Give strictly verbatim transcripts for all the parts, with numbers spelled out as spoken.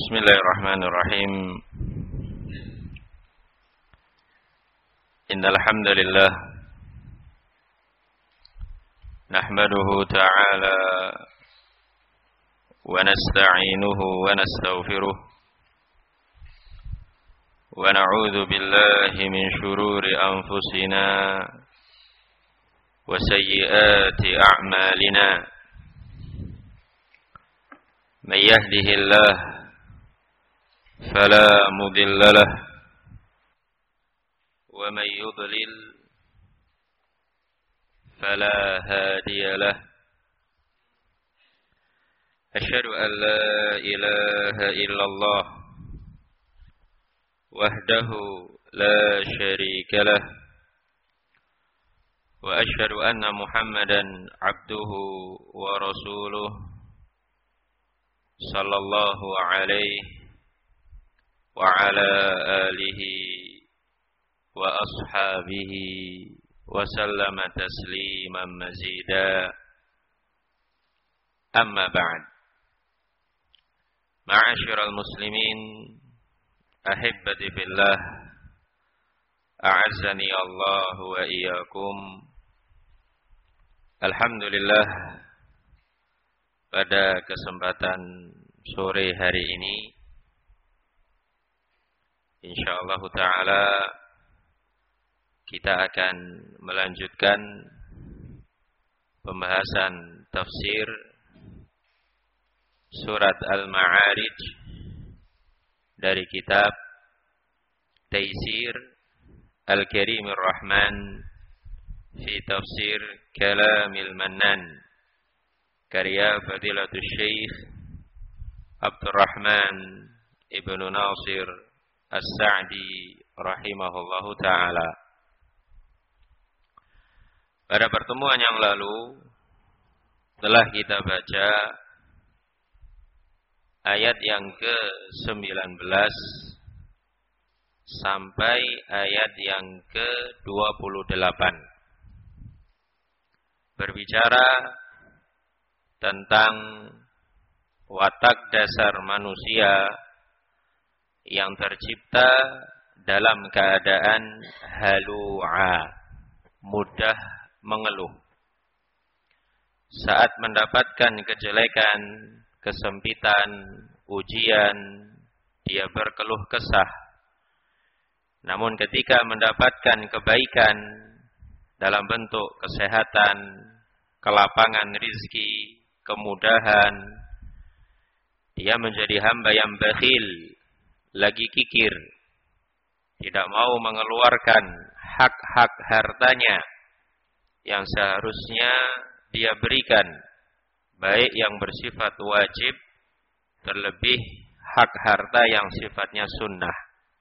Bismillahirrahmanirrahim. Innal hamdalillah nahmaduhu ta'ala wa nasta'inuhu wa nastaghfiruh wa na'udzu billahi min shururi anfusina wa sayyiati a'malina. Man yahdihillah fala mudilla lahu wa man yudlil fala hadiya lahu. Asyhadu an la ilaha illallah wahdahu la syarika lahu wa asyhadu anna Muhammadan abduhu wa rasuluh sallallahu alaihi wa ala alihi wa ashabihi wa sallama tasliman mazida. Amma ba'd. Ma'asyiral muslimin, ahibbati fillah, a'azzani Allah wa iyyakum. Alhamdulillah, pada kesempatan sore hari ini insyaallah ta'ala kita akan melanjutkan pembahasan tafsir surat Al-Ma'arij dari kitab Taisir Al-Karimir Rahman fi Tafsir Kalamil Mannan, karya Fadilatul Syekh Abdurrahman Ibnu Nasir As-Sa'di rahimahullahu ta'ala. Pada pertemuan yang lalu telah kita baca ayat yang ke sembilan belas sampai ayat yang ke dua puluh delapan, berbicara tentang watak dasar manusia yang tercipta dalam keadaan halu'a, mudah mengeluh. Saat mendapatkan kejelekan, kesempitan, ujian, dia berkeluh kesah. Namun ketika mendapatkan kebaikan dalam bentuk kesehatan, kelapangan rizki, kemudahan, dia menjadi hamba yang bakhil, lagi kikir, tidak mau mengeluarkan hak-hak hartanya yang seharusnya dia berikan, baik yang bersifat wajib, terlebih hak harta yang sifatnya sunnah.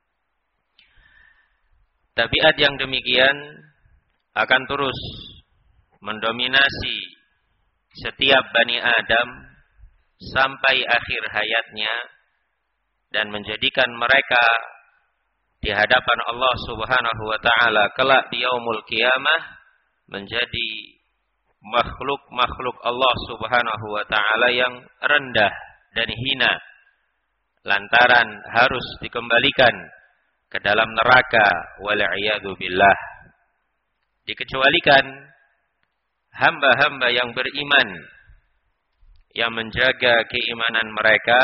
Tabiat yang demikian akan terus mendominasi setiap Bani Adam sampai akhir hayatnya dan menjadikan mereka di hadapan Allah Subhanahu wa taala kelak di yaumul qiyamah menjadi makhluk-makhluk Allah Subhanahu wa taala yang rendah dan hina lantaran harus dikembalikan ke dalam neraka wal iyadu billah. Dikecualikan hamba-hamba yang beriman, yang menjaga keimanan mereka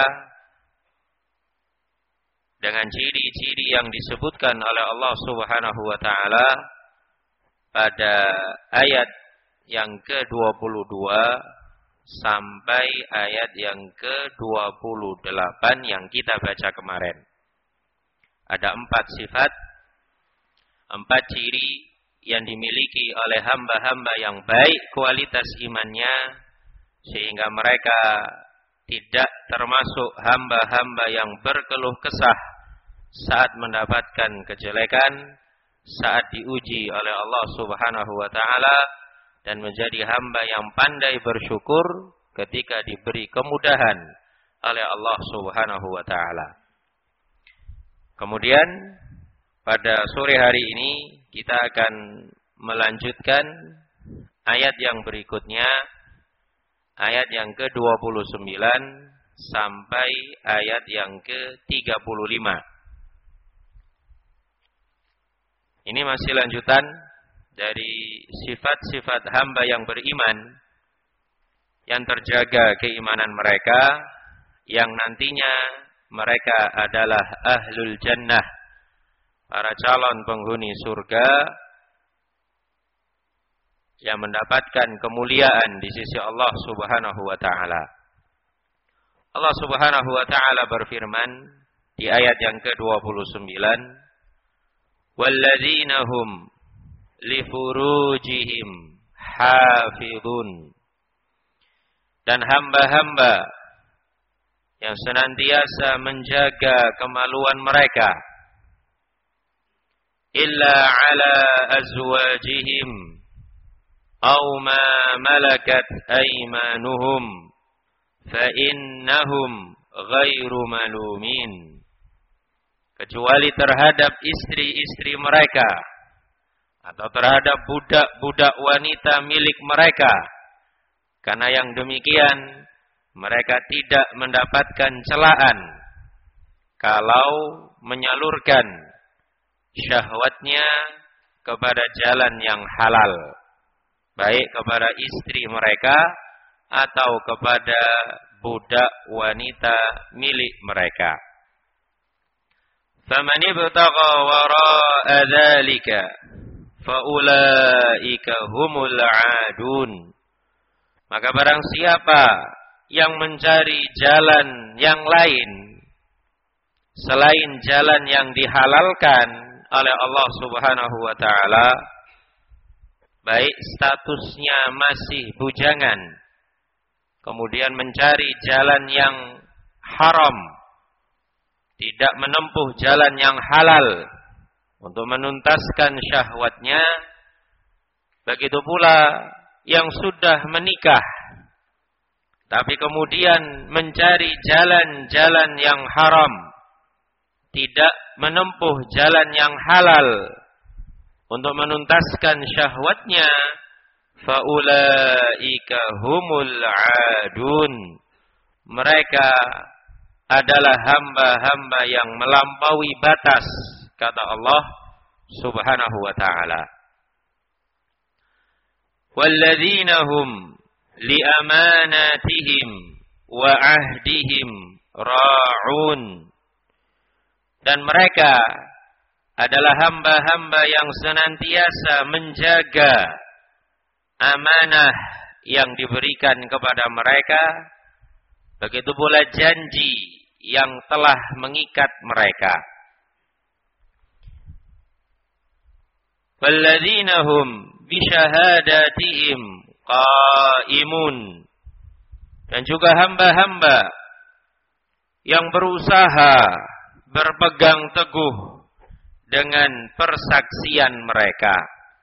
dengan ciri-ciri yang disebutkan oleh Allah Subhanahu wa taala pada ayat yang ke dua puluh dua sampai ayat yang ke dua puluh delapan yang kita baca kemarin. Ada empat sifat, empat ciri yang dimiliki oleh hamba-hamba yang baik kualitas imannya, sehingga mereka tidak termasuk hamba-hamba yang berkeluh kesah saat mendapatkan kejelekan, saat diuji oleh Allah Subhanahu wa taala, dan menjadi hamba yang pandai bersyukur ketika diberi kemudahan oleh Allah Subhanahu wa taala. Kemudian pada sore hari ini kita akan melanjutkan ayat yang berikutnya, ayat yang ke dua puluh sembilan sampai ayat yang ke tiga puluh lima. Ini masih lanjutan dari sifat-sifat hamba yang beriman, yang terjaga keimanan mereka, yang nantinya mereka adalah ahlul jannah, para calon penghuni surga yang mendapatkan kemuliaan di sisi Allah Subhanahu wa taala. Allah Subhanahu wa taala berfirman di ayat yang ke dua puluh sembilan, "Walladzina hum li furujihim hafizun." Dan hamba-hamba yang senantiasa menjaga kemaluan mereka, illa ala azwajihim aw ma malakat aymanuhum fa innahum ghairu malumin. Kecuali terhadap istri-istri mereka atau terhadap budak-budak wanita milik mereka. Karena yang demikian mereka tidak mendapatkan celaan kalau menyalurkan syahwatnya kepada jalan yang halal, baik kepada istri mereka atau kepada budak wanita milik mereka. Faman ibtagha wara'a dzalika faulaika humul 'adun. Maka barang siapa yang mencari jalan yang lain selain jalan yang dihalalkan oleh Allah Subhanahu wa taala, baik statusnya masih bujangan, kemudian mencari jalan yang haram, tidak menempuh jalan yang halal untuk menuntaskan syahwatnya, begitu pula yang sudah menikah tapi kemudian mencari jalan-jalan yang haram, tidak menempuh jalan yang halal untuk menuntaskan syahwatnya, faulaika humul 'adun. Mereka adalah hamba-hamba yang melampaui batas, kata Allah Subhanahu wa taala. Walladzina hum li amanatihim wa ahdihim ra'un. Dan mereka adalah hamba-hamba yang senantiasa menjaga amanah yang diberikan kepada mereka, begitu pula janji yang telah mengikat mereka. Walladzina hum bi syahadatihim qaimun. Dan juga hamba-hamba yang berusaha berpegang teguh dengan persaksian mereka.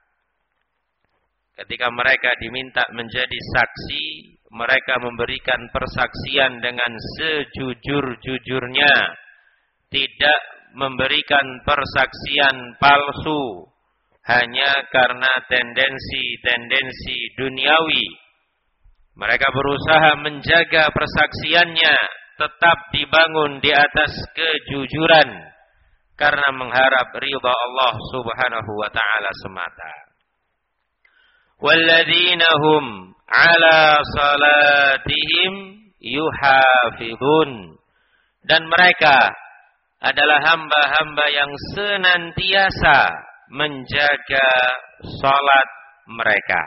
Ketika mereka diminta menjadi saksi, mereka memberikan persaksian dengan sejujur-jujurnya, tidak memberikan persaksian palsu hanya karena tendensi-tendensi duniawi. Mereka berusaha menjaga persaksiannya tetap dibangun di atas kejujuran karena mengharap ridha Allah Subhanahu wa taala semata. Walladzina hum 'ala salatihim yuhafizun. Dan mereka adalah hamba-hamba yang senantiasa menjaga salat mereka.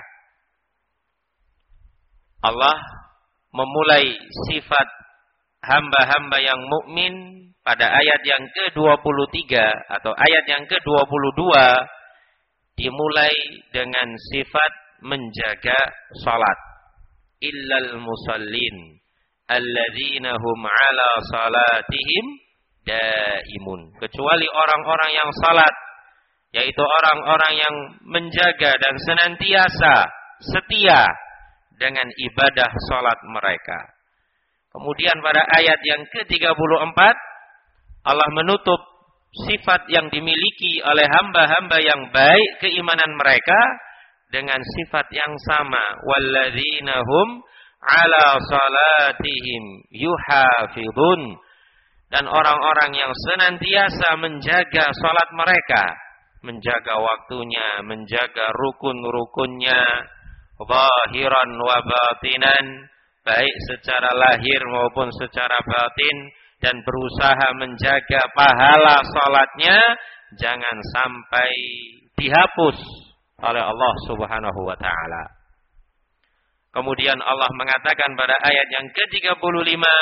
Allah memulai sifat hamba-hamba yang mukmin pada ayat yang ke dua puluh tiga atau ayat yang ke dua puluh dua dimulai dengan sifat menjaga salat. Illal musallin alladzina hum 'ala salatihim daimun. Kecuali orang-orang yang salat, yaitu orang-orang yang menjaga dan senantiasa setia dengan ibadah salat mereka. Kemudian pada ayat yang ke tiga puluh empat Allah menutup sifat yang dimiliki oleh hamba-hamba yang baik keimanan mereka dengan sifat yang sama, walladzina hum ala salatihim yuhafidun. Dan orang-orang yang senantiasa menjaga salat mereka, menjaga waktunya, menjaga rukun-rukunnya, zahiran wa batinan, baik secara lahir maupun secara batin, dan berusaha menjaga pahala salatnya jangan sampai dihapus oleh Allah Subhanahu wa taala. Kemudian Allah mengatakan pada ayat yang ke tiga puluh lima,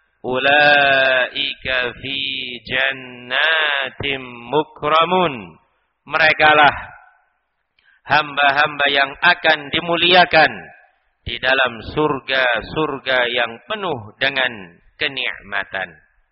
ulaika fi jannatim mukramun. Merekalah hamba-hamba yang akan dimuliakan di dalam surga-surga yang penuh dengan kenikmatan.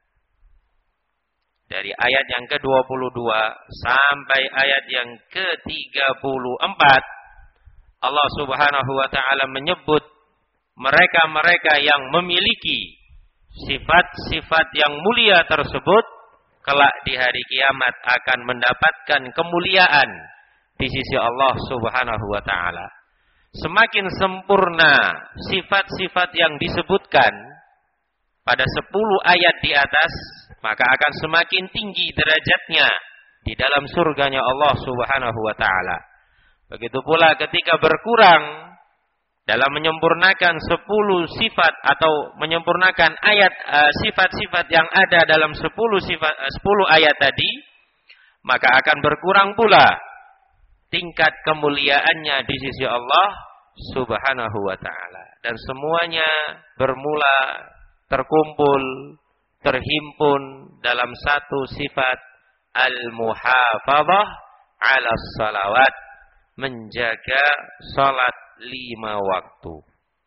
Dari ayat yang ke dua puluh dua sampai ayat yang ke tiga puluh empat, Allah Subhanahu wa taala menyebut mereka-mereka yang memiliki sifat-sifat yang mulia tersebut kelak di hari kiamat akan mendapatkan kemuliaan di sisi Allah Subhanahu wa taala. Semakin sempurna sifat-sifat yang disebutkan pada sepuluh ayat di atas, maka akan semakin tinggi derajatnya di dalam surganya Allah Subhanahu wa taala. Begitu pula ketika berkurang dalam menyempurnakan sepuluh sifat atau menyempurnakan ayat uh, sifat-sifat yang ada dalam sepuluh sifat uh, sepuluh ayat tadi, maka akan berkurang pula tingkat kemuliaannya di sisi Allah Subhanahu wa taala. Dan semuanya bermula terkumpul, terhimpun dalam satu sifat al-muhafadzah 'ala shalawat, menjaga salat lima waktu.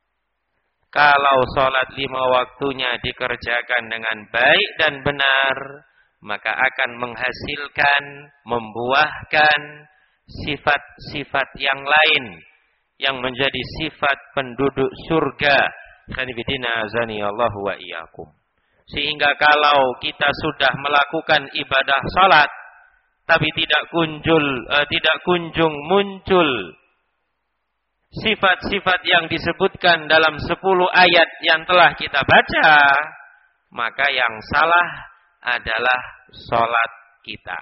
Kalau salat lima waktunya dikerjakan dengan baik dan benar, maka akan menghasilkan, membuahkan sifat-sifat yang lain yang menjadi sifat penduduk surga. Khanifidina azani Allah wa iyyakum. Sehingga kalau kita sudah melakukan ibadah salat tapi tidak kunjul uh, tidak kunjung muncul sifat-sifat yang disebutkan dalam sepuluh ayat yang telah kita baca, maka yang salah adalah salat kita.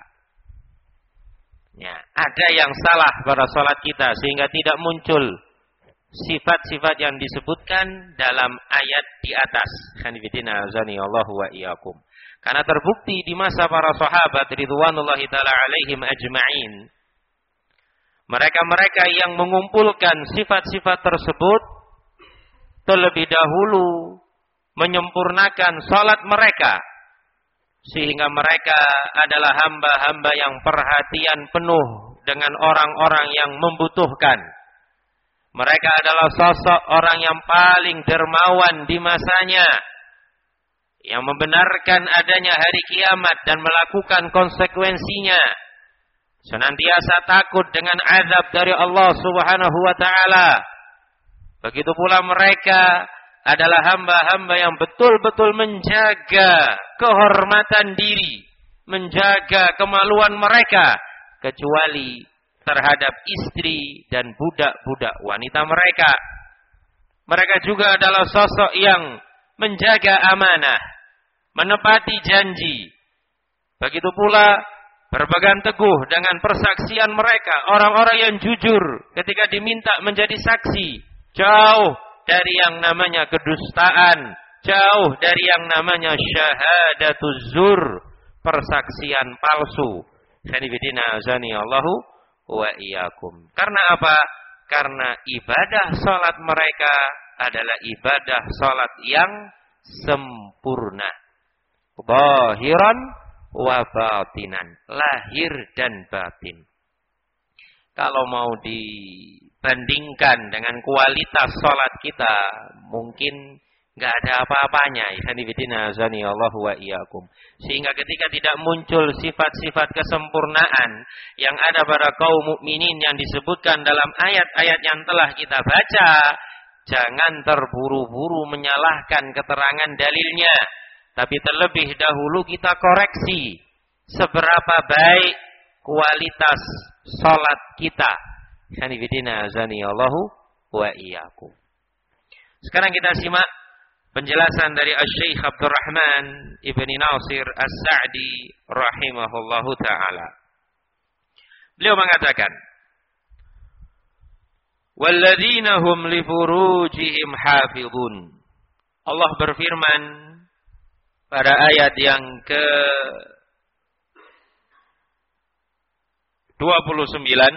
Ya, ada yang salah pada salat kita sehingga tidak muncul sifat-sifat yang disebutkan dalam ayat di atas. Khanifidina azani Allah wa iyyakum. Karena terbukti di masa para sahabat ridwanullahi taala alaihim ajma'in, mereka-mereka yang mengumpulkan sifat-sifat tersebut terlebih dahulu menyempurnakan salat mereka, sehingga mereka adalah hamba-hamba yang perhatian penuh dengan orang-orang yang membutuhkan. Mereka adalah sosok orang yang paling dermawan di masanya, yang membenarkan adanya hari kiamat dan melakukan konsekuensinya. Senantiasa takut dengan azab dari Allah Subhanahu wa taala. Begitu pula mereka adalah hamba-hamba yang betul-betul menjaga kehormatan diri, menjaga kemaluan mereka, kecuali terhadap istri dan budak-budak wanita mereka. Mereka juga adalah sosok yang menjaga amanah, menepati janji. Begitu pula berpegang teguh dengan persaksian mereka, orang-orang yang jujur ketika diminta menjadi saksi, jauh dari yang namanya kedustaan, jauh dari yang namanya syahadatuz zur, persaksian palsu. Khanifidina azani Allahu wa iyyakum. Karena apa? Karena ibadah salat mereka adalah ibadah salat yang sempurna. Zahiran wa batinan, lahir dan batin. Kalau mau dibandingkan dengan kualitas salat kita, mungkin enggak ada apa-apanya. Ikhwanifidina azani Allah wa iyyakum. Sehingga ketika tidak muncul sifat-sifat kesempurnaan yang ada pada kaum mukminin yang disebutkan dalam ayat-ayat yang telah kita baca, jangan terburu-buru menyalahkan keterangan dalilnya, tapi terlebih dahulu kita koreksi seberapa baik kualitas salat kita. Ikhwanifidina azani Allah wa iyyakum. Sekarang kita simak penjelasan dari Asy-Syaikh Abdurrahman Ibni Nasir As-Sa'di rahimahullahu taala. Beliau mengatakan, "Walladzina hum li furujihim hafizun." Allah berfirman pada ayat yang ke dua puluh sembilan,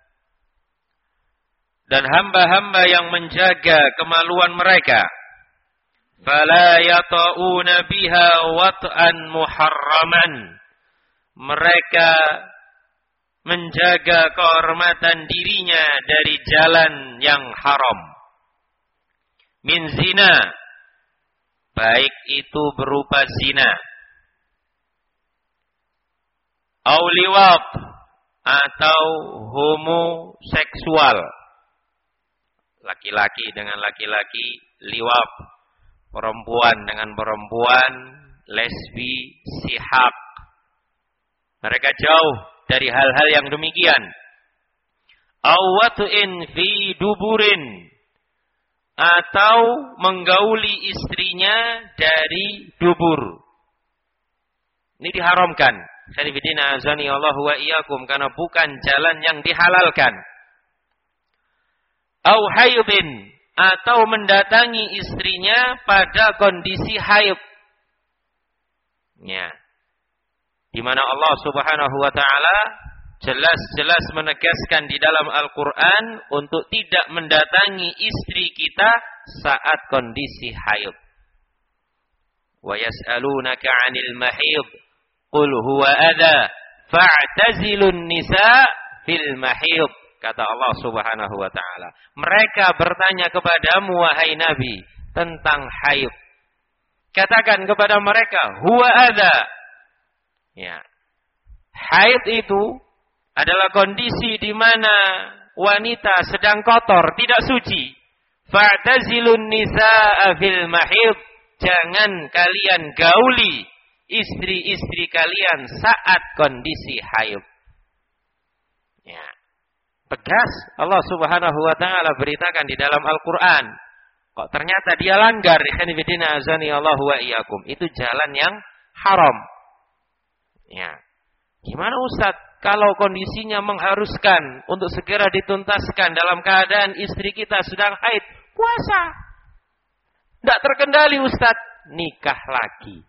dan hamba-hamba yang menjaga kemaluan mereka, fala yata'una biha wat'an muharraman, mereka menjaga kehormatan dirinya dari jalan yang haram, min zina, baik itu berupa zina, au liwat, atau homoseksual, laki-laki dengan laki-laki, liwat, perempuan dengan perempuan, lesbi, sihak. Mereka jauh dari hal-hal yang demikian. Awwatu'in fi duburin, atau menggauli istrinya dari dubur. Ini diharamkan. Khalifidina azani Allah wa iyyakum, karena bukan jalan yang dihalalkan. Au haidin, atau mendatangi istrinya pada kondisi haid. Ya. Di mana Allah Subhanahu wa taala jelas-jelas menegaskan di dalam Al-Qur'an untuk tidak mendatangi istri kita saat kondisi haid. Wa yas'alunaka 'anil mahid qul huwa adza fa'tazilun nisa fil mahid, kata Allah Subhanahu wa taala. Mereka bertanya kepadamu wahai Nabi tentang haid. Katakan kepada mereka, huwa adza. Ya. Haid itu adalah kondisi di mana wanita sedang kotor, tidak suci. Fa'tazilun nisaa fil mahid, jangan kalian gauli istri-istri kalian saat kondisi haid. Ya. Tegas Allah Subhanahu wa taala beritakan di dalam Al-Qur'an. Kok ternyata dia langgar, ikhwanifidina azani Allah wa iyyakum. Itu jalan yang haram. Ya. Gimana Ustaz kalau kondisinya mengharuskan untuk segera dituntaskan dalam keadaan istri kita sedang haid? Puasa. Tidak terkendali Ustaz, nikah lagi.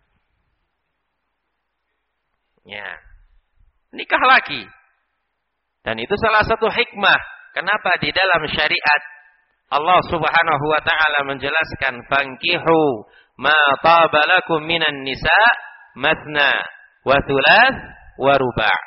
Ya. Nikah lagi. Dan itu salah satu hikmah kenapa di dalam syariat Allah Subhanahu wa taala menjelaskan fankihu ma taba lakum minan nisa mathna wa thulath wa ruba'.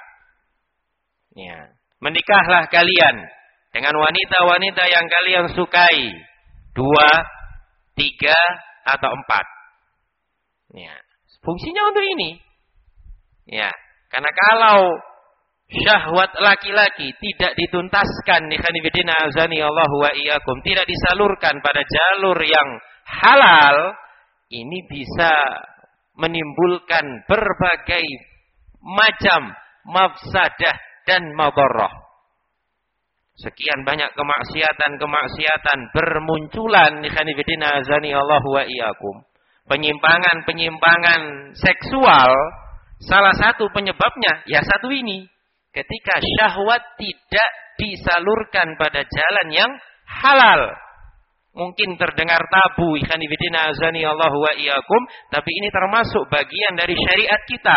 Ya, menikahlah kalian dengan wanita-wanita yang kalian sukai, dua, tiga atau empat. Ya, fungsinya untuk ini. Ya, karena kalau syahwat laki-laki tidak dituntaskan, ikhwanifidina azani Allah wa iyyakum, tidak disalurkan pada jalur yang halal, ini bisa menimbulkan berbagai macam mafsadah dan madarrah. Sekian banyak kemaksiatan-kemaksiatan bermunculan, ikhwanifidina azani Allah wa iyyakum. Penyimpangan-penyimpangan seksual, salah satu penyebabnya ya satu ini. Ketika syahwat tidak disalurkan pada jalan yang halal. Mungkin terdengar tabu, ikhwanifidina azani Allah wa iyyakum, tapi ini termasuk bagian dari syariat kita.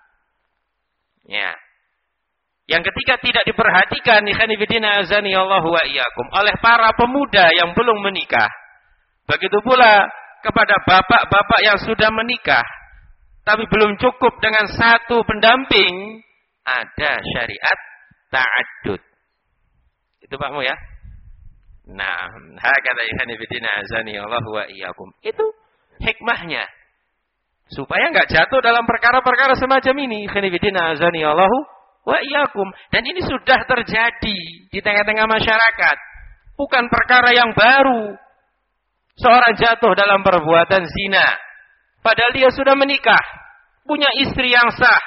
Ya. Yang ketika tidak diperhatikan, ikhwanifidina azani Allah wa iyyakum, oleh para pemuda yang belum menikah. Begitu pula kepada bapak-bapak yang sudah menikah, tapi belum cukup dengan satu pendamping, ada syariat ta'addud. Itu Pakmu ya? Nah, hakata ikhwanifidina azani Allah wa iyyakum. Itu hikmahnya. Supaya enggak jatuh dalam perkara-perkara semacam ini, ikhwanifidina azani Allah wa iyyakum. Dan ini sudah terjadi di tengah-tengah masyarakat. Bukan perkara yang baru. Seorang jatuh dalam perbuatan zina, padahal dia sudah menikah, punya istri yang sah.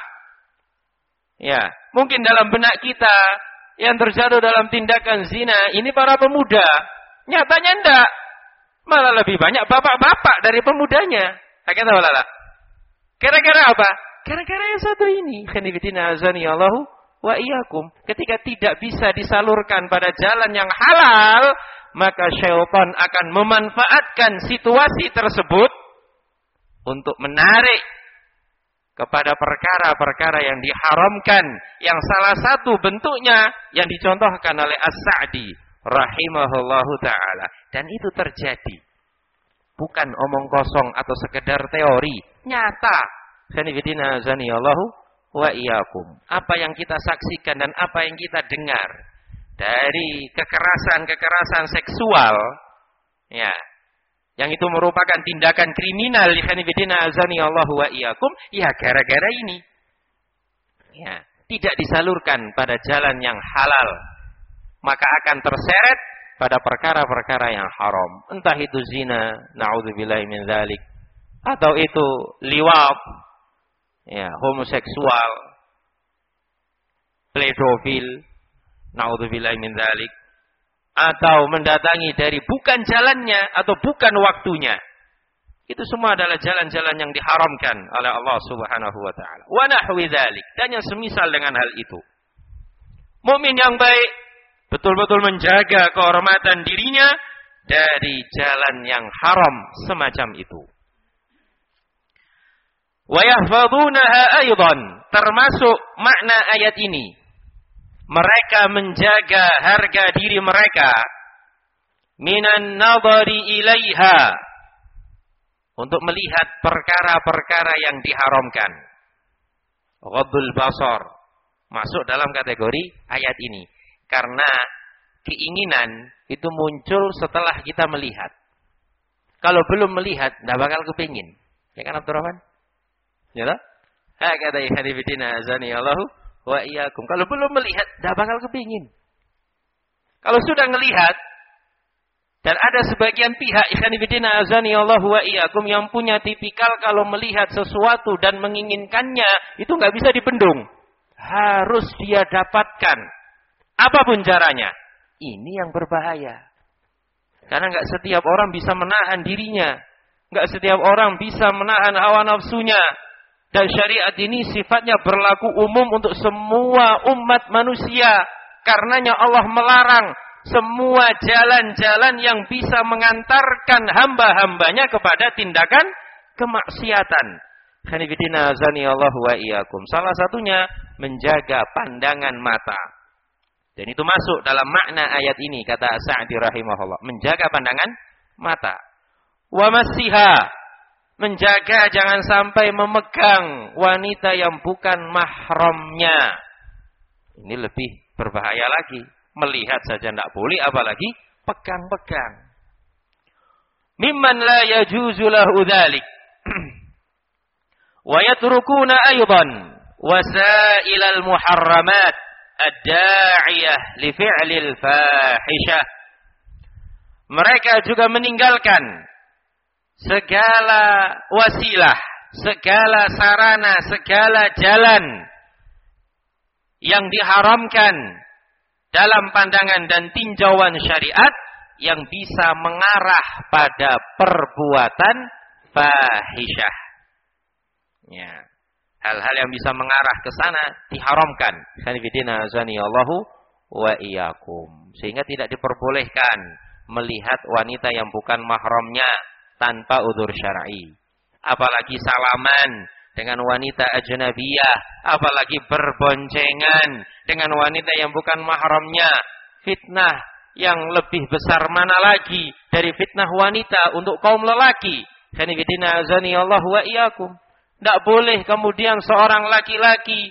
Ya, mungkin dalam benak kita yang terjatuh dalam tindakan zina ini para pemuda. Nyatanya enggak. Malah lebih banyak bapak-bapak dari pemudanya. Hakikatnya walala. Gara-gara apa? Gara-gara yang satu ini. Khanifidina azani Allahu wa iyyakum. Ketika tidak bisa disalurkan pada jalan yang halal, maka syaitan akan memanfaatkan situasi tersebut untuk menarik kepada perkara-perkara yang diharamkan, yang salah satu bentuknya yang dicontohkan oleh As-Sa'di rahimahullahu ta'ala. Dan itu terjadi. Bukan omong kosong atau sekedar teori. Nyata. Sanibidina zaniyallahu wa iyyakum. Apa yang kita saksikan dan apa yang kita dengar dari kekerasan-kekerasan seksual, ya, yang itu merupakan tindakan kriminal, sanibidina zaniyallahu wa iyyakum, ya gara-gara ini. Ya, tidak disalurkan pada jalan yang halal, maka akan terseret pada perkara-perkara yang haram. Entah itu zina, na'udzubillahi min dzalik, atau itu liwat, ya, homoseksual, pedofil, na'udzubillahi min dzalik, atau mendatangi dari bukan jalannya atau bukan waktunya. Itu semua adalah jalan-jalan yang diharamkan oleh Allah Subhanahu wa taala. Wa nahwi dzalik, dan yang semisal dengan hal itu. Mukmin yang baik betul-betul menjaga kehormatan dirinya dari jalan yang haram semacam itu. Wa yahfazunaha aidan, termasuk makna ayat ini, mereka menjaga harga diri mereka minan nadhari ilaiha, untuk melihat perkara-perkara yang diharamkan. Ghaddul basar masuk dalam kategori ayat ini. Karena keinginan itu muncul setelah kita melihat. Kalau belum melihat, tidak bakal kepingin. Ya kan Abdurrahman? Ya tak? Hakata ikhwanifidina azani Allahu wa iyyakum. Kalau belum melihat, tidak bakal kepingin. Kalau sudah melihat, dan ada sebagian pihak ikhwanifidina azani Allahu wa iyyakum yang punya tipikal kalau melihat sesuatu dan menginginkannya, itu nggak bisa dibendung. Harus dia dapatkan. Apapun caranya. Ini yang berbahaya. Karena nggak setiap orang bisa menahan dirinya. Nggak setiap orang bisa menahan hawa nafsunya. Dan syariat ini sifatnya berlaku umum untuk semua umat manusia. Karenanya Allah melarang semua jalan-jalan yang bisa mengantarkan hamba-hambanya kepada tindakan kemaksiatan. Khanifidina azaniyallahu wa iyyakum. Salah satunya menjaga pandangan mata. Dan itu masuk dalam makna ayat ini, kata Sa'di rahimahullah, menjaga pandangan mata. Wa masiha, menjaga jangan sampai memegang wanita yang bukan mahramnya. Ini lebih berbahaya lagi. Melihat saja tidak boleh, apalagi pegang-pegang. Mimman la yajuzu lahu dzalik. Wa yatrukuna aidan wasailal muharramat ad-da'iyah li fi'lil fahishah. Mereka juga meninggalkan segala wasilah, segala sarana, segala jalan yang diharamkan dalam pandangan dan tinjauan syariat yang bisa mengarah pada perbuatan fahisyah. Ya. Hal-hal yang bisa mengarah ke sana diharamkan. Sanibidina azaniyallahu wa iyyakum. Sehingga tidak diperbolehkan melihat wanita yang bukan mahramnya tanpa udzur syar'i. Apalagi salaman dengan wanita ajnabiyah, apalagi berboncengan dengan wanita yang bukan mahramnya. Fitnah yang lebih besar mana lagi dari fitnah wanita untuk kaum lelaki. Sanibidina azaniyallahu wa iyyakum. Tidak boleh kemudian seorang laki-laki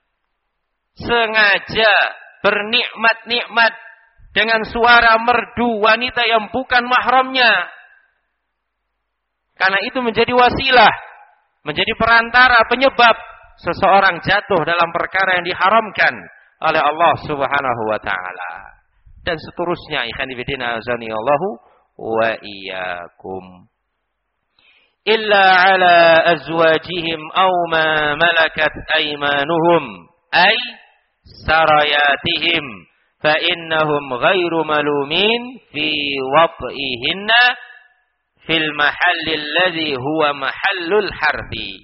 sengaja bernikmat-nikmat dengan suara merdu wanita yang bukan mahramnya. Karena itu menjadi wasilah, menjadi perantara penyebab seseorang jatuh dalam perkara yang diharamkan oleh Allah Subhanahu wa taala. Dan seterusnya, ikhwan fillah azanillahu wa iyyakum. Illa ala azwajihim aw ma malakat aymanuhum ay sarayatihim fa innahum ghairu malumin fi wat'ihinna fil mahallil ladzi huwa mahallul harfi.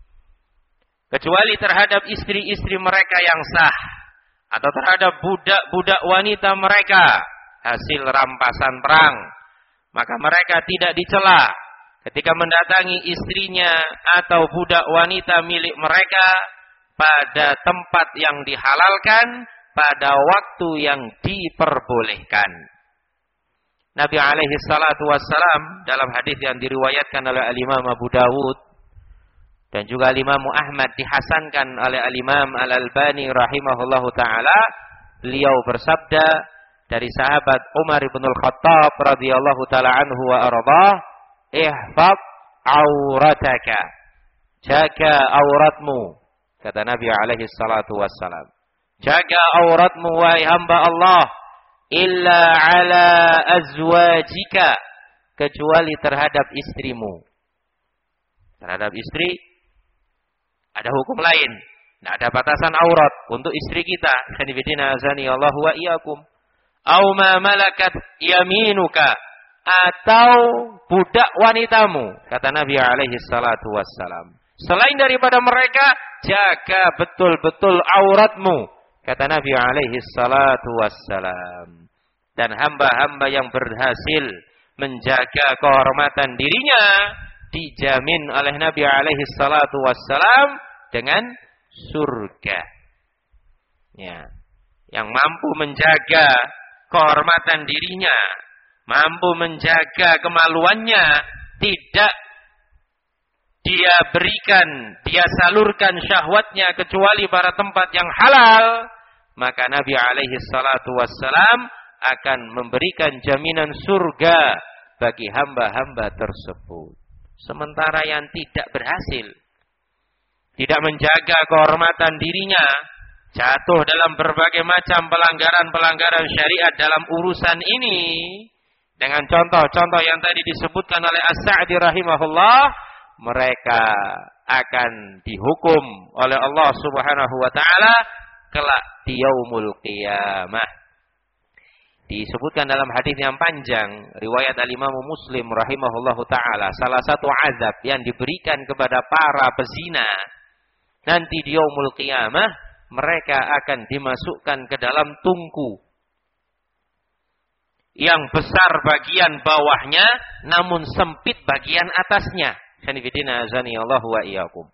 Kecuali terhadap istri-istri mereka yang sah atau terhadap budak-budak wanita mereka hasil rampasan perang, maka mereka tidak dicela ketika mendatangi istrinya atau budak wanita milik mereka pada tempat yang dihalalkan, pada waktu yang diperbolehkan. Nabi alaihi salatu wassalam dalam hadis yang diriwayatkan oleh Al-Imam Abu Dawud dan juga Al-Imam Ahmad, dihasankan oleh Al-Imam Al-Albani rahimahullahu ta'ala, beliau bersabda dari sahabat Umar bin Al-Khattab radhiyallahu ta'ala anhu wa ardah, ihfaz aurataka, jaga auratmu, kata Nabi alaihi salatu wassalam, jaga auratmu wahai hamba Allah, illa ala azwajika, kecuali terhadap istrimu. Terhadap istri ada hukum lain, tidak ada batasan aurat untuk istri kita. Khanifidina azani Allah wa iyyakum. Au ma malakat yaminuka, atau budak wanitamu, kata Nabi alaihi salatu wassalam. Selain daripada mereka, jaga betul-betul auratmu, kata Nabi alaihi salatu wassalam. Dan hamba-hamba yang berhasil menjaga kehormatan dirinya dijamin oleh Nabi alaihi salatu wassalam dengan surga. Ya. Yang mampu menjaga kehormatan dirinya, mampu menjaga kemaluannya, tidak dia berikan, dia salurkan syahwatnya kecuali pada tempat yang halal, maka Nabi alaihi salatu wassalam akan memberikan jaminan surga bagi hamba-hamba tersebut. Sementara yang tidak berhasil, tidak menjaga kehormatan dirinya, jatuh dalam berbagai macam pelanggaran-pelanggaran syariat dalam urusan ini, dengan contoh-contoh yang tadi disebutkan oleh As-Sa'di rahimahullah, mereka akan dihukum oleh Allah Subhanahu wa taala kelak di yaumul qiyamah. Disebutkan dalam hadis yang panjang riwayat Al-Imam Muslim rahimahullahu taala, salah satu azab yang diberikan kepada para pezina nanti di yaumul qiyamah, mereka akan dimasukkan ke dalam tungku yang besar bagian bawahnya namun sempit bagian atasnya. Sanifidina azani Allah wa iyyakum.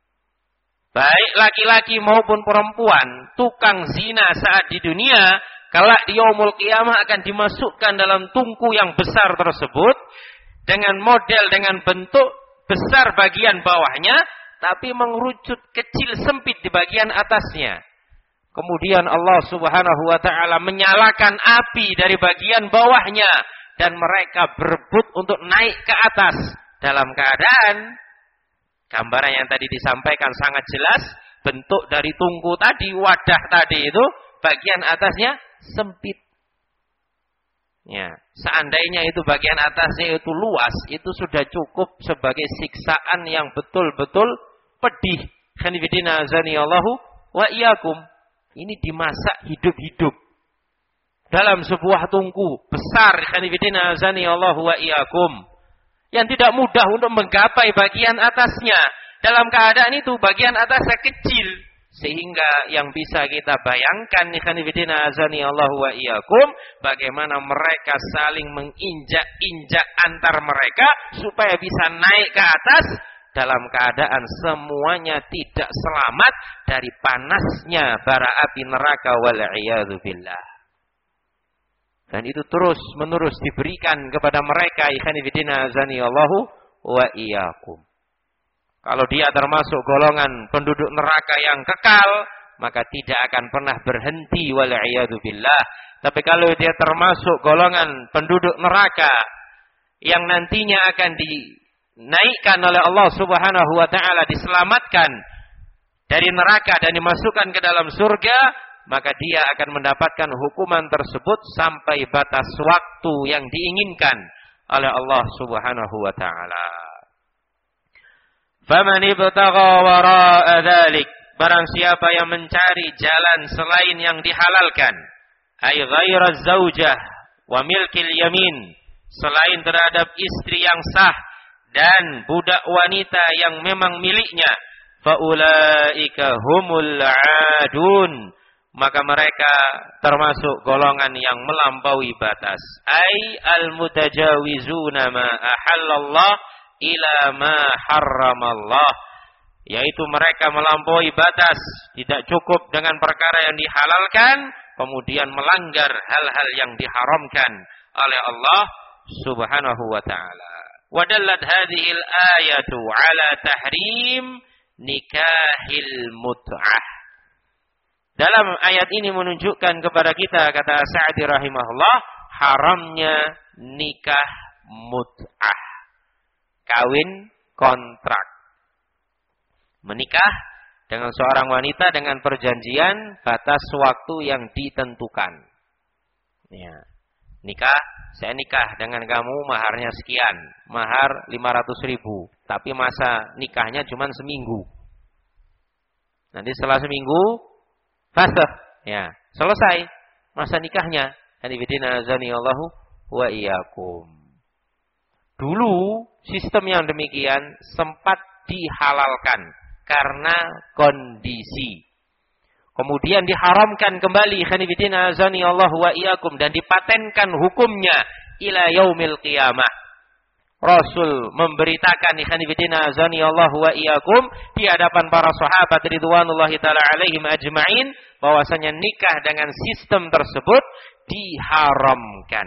Baik laki-laki maupun perempuan, tukang zina saat di dunia, kelak di yaumul qiyamah akan dimasukkan dalam tungku yang besar tersebut dengan model, dengan bentuk besar bagian bawahnya, tapi mengerucut kecil sempit di bagian atasnya. Kemudian Allah Subhanahu wa taala menyalakan api dari bagian bawahnya dan mereka berebut untuk naik ke atas dalam keadaan gambaran yang tadi disampaikan sangat jelas, bentuk dari tungku tadi, wadah tadi itu bagian atasnya sempit. Ya, seandainya itu bagian atasnya itu luas, itu sudah cukup sebagai siksaan yang betul-betul pedih. Khanifidina azani Allahu wa iyyakum. Ini dimasak hidup-hidup dalam sebuah tungku besar. Khanifidina azani Allahu wa iyyakum. Yang tidak mudah untuk menggapai bagian atasnya. Dalam keadaan itu bagian atasnya kecil, sehingga yang bisa kita bayangkan, khanifidina azani Allahu wa iyyakum, bagaimana mereka saling menginjak-injak antar mereka supaya bisa naik ke atas dalam keadaan semuanya tidak selamat dari panasnya bara api neraka, wal iyadzu billah. Dan itu terus menerus diberikan kepada mereka, khanifidina azani Allahu wa iyyakum. Kalau dia termasuk golongan penduduk neraka yang kekal, maka tidak akan pernah berhenti, wal iyadzu billah. Tapi kalau dia termasuk golongan penduduk neraka yang nantinya akan dinaikkan oleh Allah Subhanahu wa taala, diselamatkan dari neraka dan dimasukkan ke dalam surga, maka dia akan mendapatkan hukuman tersebut sampai batas waktu yang diinginkan oleh Allah Subhanahu wa taala. Faman ibtagha wara'a dzalik, barang siapa yang mencari jalan selain yang dihalalkan, ay ghaira zaujah wa milkil yamin, selain terhadap istri yang sah dan budak wanita yang memang miliknya, faulaika humul adun, maka mereka termasuk golongan yang melampaui batas. Ai al-mutajawizuna ma ahallallah ila ma harramallah, yaitu mereka melampaui batas, tidak cukup dengan perkara yang dihalalkan, kemudian melanggar hal-hal yang diharamkan oleh Allah Subhanahu wa taala. Wa dallat hadhihi al-ayatu ala tahrim nikahil mut'ah. Dalam ayat ini menunjukkan kepada kita, kata Sa'di rahimahullah, haramnya nikah mut'ah, kawin kontrak. Menikah dengan seorang wanita dengan perjanjian batas waktu yang ditentukan. Ya. Nikah, saya nikah dengan kamu, maharnya sekian, mahar lima ratus ribu, tapi masa nikahnya cuma seminggu. Nanti setelah seminggu fasakh, ya, selesai masa nikahnya. Hanifidina azani Allahu wa iyyakum. Dulu sistem yang demikian sempat dihalalkan karena kondisi. Kemudian diharamkan kembali, hanifidina azani Allahu wa iyyakum, dan dipatenkan hukumnya ila yaumil qiyamah. Rasul memberitakan, hanifidina azani Allahu wa iyyakum, di hadapan para sahabat ridwanullahi taala alaihim ajmain, bahwasanya nikah dengan sistem tersebut diharamkan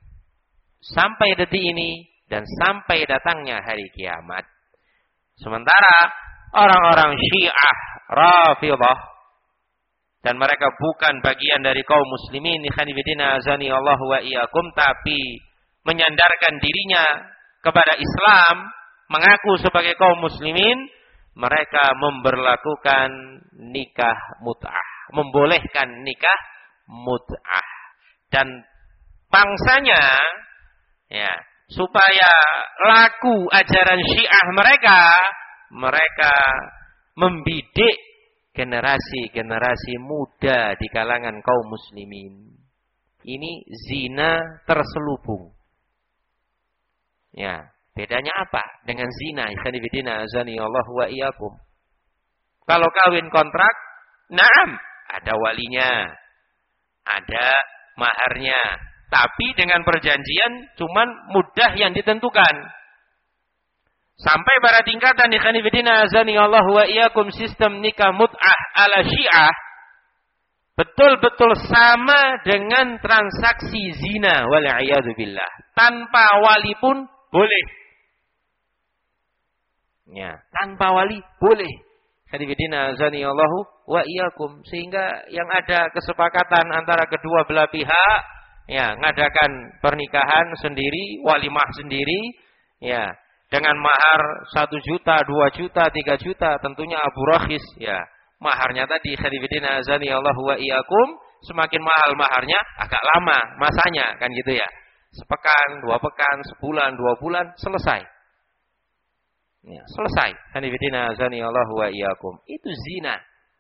sampai detik ini dan sampai datangnya hari kiamat. Sementara orang-orang Syiah Rafidhah, dan mereka bukan bagian dari kaum muslimin, hanifidina azani Allahu wa iyyakum, tapi menyandarkan dirinya kepada Islam, mengaku sebagai kaum muslimin, mereka memberlakukan nikah mut'ah, membolehkan nikah mut'ah. Dan pangsanya, ya, supaya laku ajaran Syiah mereka, mereka membidik generasi-generasi muda di kalangan kaum muslimin. Ini zina terselubung. Ya, bedanya apa dengan zina? Ikhwanifidina azani Allah wa iyyakum. Kalau kawin kontrak, naam, ada walinya, ada maharnya, tapi dengan perjanjian cuman mudah yang ditentukan. Sampai pada tingkatan ikhwanifidina azani Allah wa iyyakum, sistem nikah mut'ah ala Syiah betul-betul sama dengan transaksi zina wal'iyadu billah. Tanpa wali pun boleh. Ya, tanpa wali boleh. Hadifidina azani Allahu wa iyyakum. Sehingga yang ada kesepakatan antara kedua belah pihak, ya, ngadakan pernikahan sendiri, walimah sendiri, ya, dengan mahar satu juta, dua juta, tiga juta, tentunya abu rakhis, ya. Maharnya tadi hadifidina azani Allahu wa iyyakum, semakin mahal maharnya, agak lama masanya, kan gitu ya. Sepekan, dua pekan, sebulan, dua bulan, selesai. Ya, selesai. Hanifidina azani Allahu wa iyyakum. Itu zina.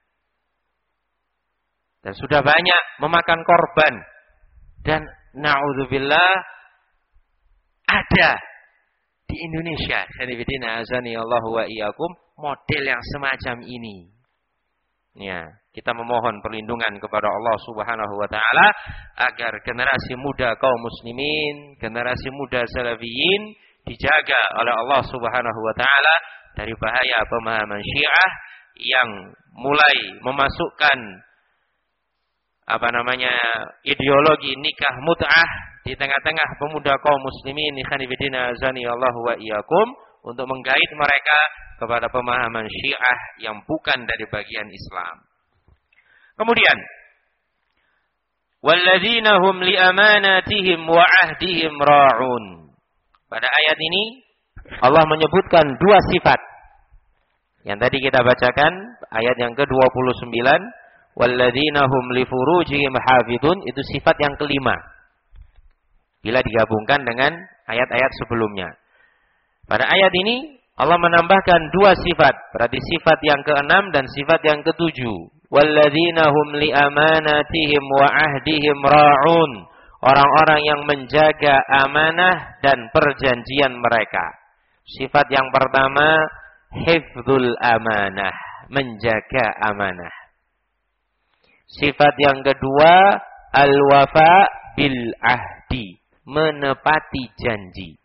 Dan sudah banyak memakan korban. Dan na'udzubillah, ada di Indonesia, hanifidina azani Allahu wa iyyakum, model yang semacam ini. Ya, kita memohon perlindungan kepada Allah Subhanahu wa taala agar generasi muda kaum muslimin, generasi muda salafiyin dijaga oleh Allah Subhanahu wa taala dari bahaya pemahaman Syiah yang mulai memasukkan apa namanya ideologi nikah mut'ah di tengah-tengah pemuda kaum muslimin, ikhwanifidina azani Allah wa iyyakum, untuk menggait mereka kepada pemahaman Syiah yang bukan dari bagian Islam. Kemudian, walladzina hum li amanatihim wa ahdihim ra'un. Pada ayat ini Allah menyebutkan dua sifat. Yang tadi kita bacakan ayat yang ke dua puluh sembilan, walladzina hum li furujihim hafidun, itu sifat yang kelima. Bila digabungkan dengan ayat-ayat sebelumnya. Pada ayat ini Allah menambahkan dua sifat. Berarti sifat yang keenam dan sifat yang ketujuh. Walladzina hum li amanatihim wa ahdihim ra'un. orang-orang yang menjaga amanah dan perjanjian mereka. Sifat yang pertama, hifdzul amanah, menjaga amanah. Sifat yang kedua, al-wafa bil ahdi, menepati janji.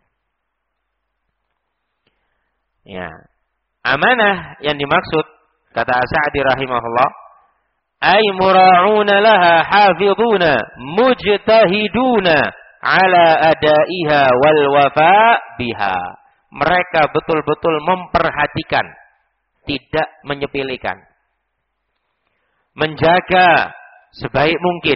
Ya. Amanah yang dimaksud, kata As-Sa'di rahimahullah, ay mura'una laha hafidhuna mujtahiduna ala adaiha wal wafa biha. Mereka betul-betul memperhatikan, tidak menyepelekan. Menjaga sebaik mungkin.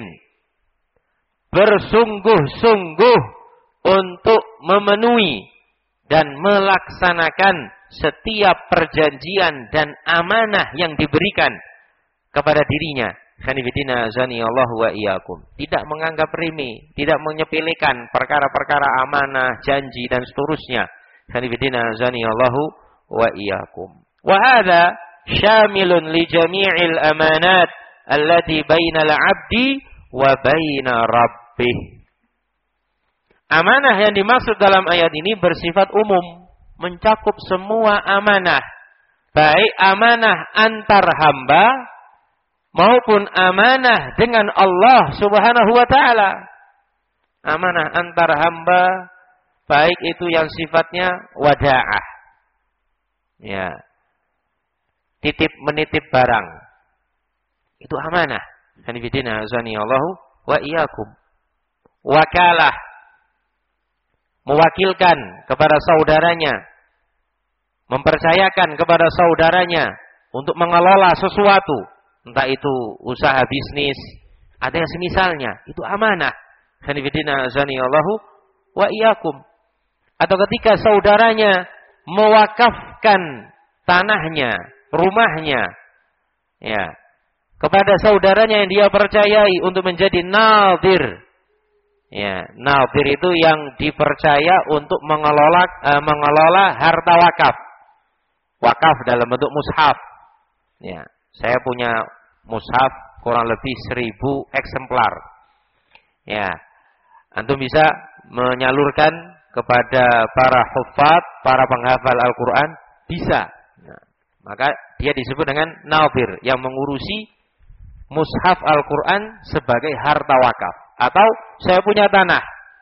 Bersungguh-sungguh untuk memenuhi dan melaksanakan setiap perjanjian dan amanah yang diberikan kepada dirinya. Khanifidina azani Allah wa iyyakum. Tidak menganggap remeh, tidak menyepelekan perkara-perkara amanah, janji dan seterusnya. Khanifidina azani Allah wa iyyakum. Wa hadha syamilun li jami'il amanat allati bainal 'abdi wa baina rabbih. Amanah yang dimaksud dalam ayat ini bersifat umum, mencakup semua amanah, baik amanah antar hamba maupun amanah dengan Allah Subhanahu wa taala. Amanah antar hamba, baik itu yang sifatnya wada'ah. Ya. Titip menitip barang. Itu amanah. Kanifidina azani Allahu wa iyyakum. Wakalah, mewakilkan kepada saudaranya, mempercayakan kepada saudaranya untuk mengelola sesuatu, entah itu usaha bisnis, ada yang semisalnya, itu amanah. Kanifidina azani Allahu wa iyyakum. Atau ketika saudaranya mewakafkan tanahnya, rumahnya, ya, kepada saudaranya yang dia percayai untuk menjadi nadhir. Ya, nadhir itu yang dipercaya untuk mengelola uh, mengelola harta wakaf. Wakaf dalam bentuk mushaf. Ya, saya punya mushaf kurang lebih seribu eksemplar. Ya, antum bisa menyalurkan kepada para hufaz, para penghafal Al-Quran, bisa. Nah, maka dia disebut dengan nadhir, yang mengurusi mushaf Al-Quran sebagai harta wakaf. Atau saya punya tanah,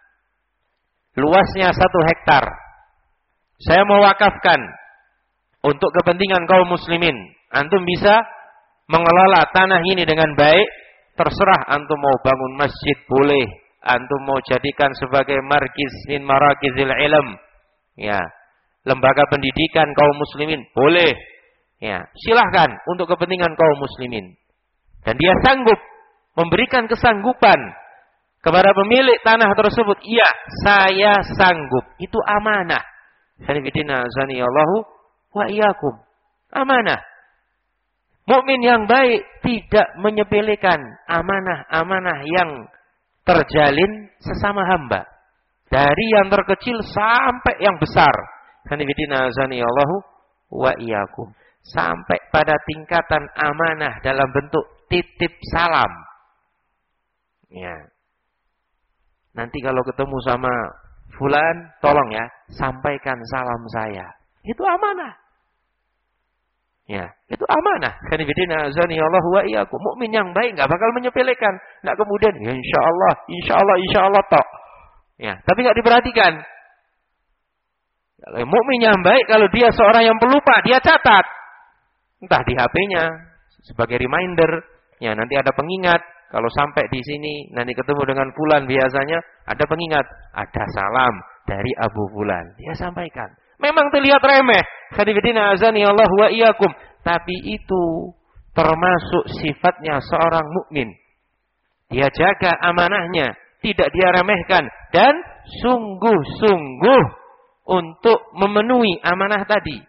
luasnya satu hektar, saya mewakafkan untuk kepentingan kaum muslimin. Antum bisa mengelola tanah ini dengan baik, terserah antum mau bangun masjid boleh, antum mau jadikan sebagai markiz min marakizil ilm, ya, lembaga pendidikan kaum muslimin boleh, ya, silahkan untuk kepentingan kaum muslimin. Dan dia sanggup memberikan kesanggupan kepada pemilik tanah tersebut, iya, saya sanggup. Itu amanah. Sanibidina zaniyallahu wa iyyakum. Amanah. Mukmin yang baik tidak menyepelekan amanah-amanah yang terjalin sesama hamba. Dari yang terkecil sampai yang besar. Sanibidina zaniyallahu wa iyyakum. Sampai pada tingkatan amanah dalam bentuk titip salam. Ya. Nanti kalau ketemu sama fulan, tolong ya, sampaikan salam saya. Itu amanah. Ya, itu amanah. Kanibidina zaniyallahu wa iyyakum. Mukmin yang baik enggak bakal menyepelekan. Enggak kemudian, ya insyaallah, insyaallah, insyaallah tok. Ya, tapi enggak diperhatikan. Kalau mukmin yang baik, kalau dia seorang yang pelupa, dia catat. Entah di H P-nya sebagai reminder. Ya, nanti ada pengingat. Kalau sampai di sini, nanti ketemu dengan fulan biasanya, ada pengingat. Ada salam dari Abu Fulan. Dia sampaikan. Memang terlihat remeh. Khadifidina azani Allah wa iyyakum. Tapi itu termasuk sifatnya seorang mukmin. Dia jaga amanahnya. Tidak dia remehkan. Dan sungguh-sungguh untuk memenuhi amanah tadi.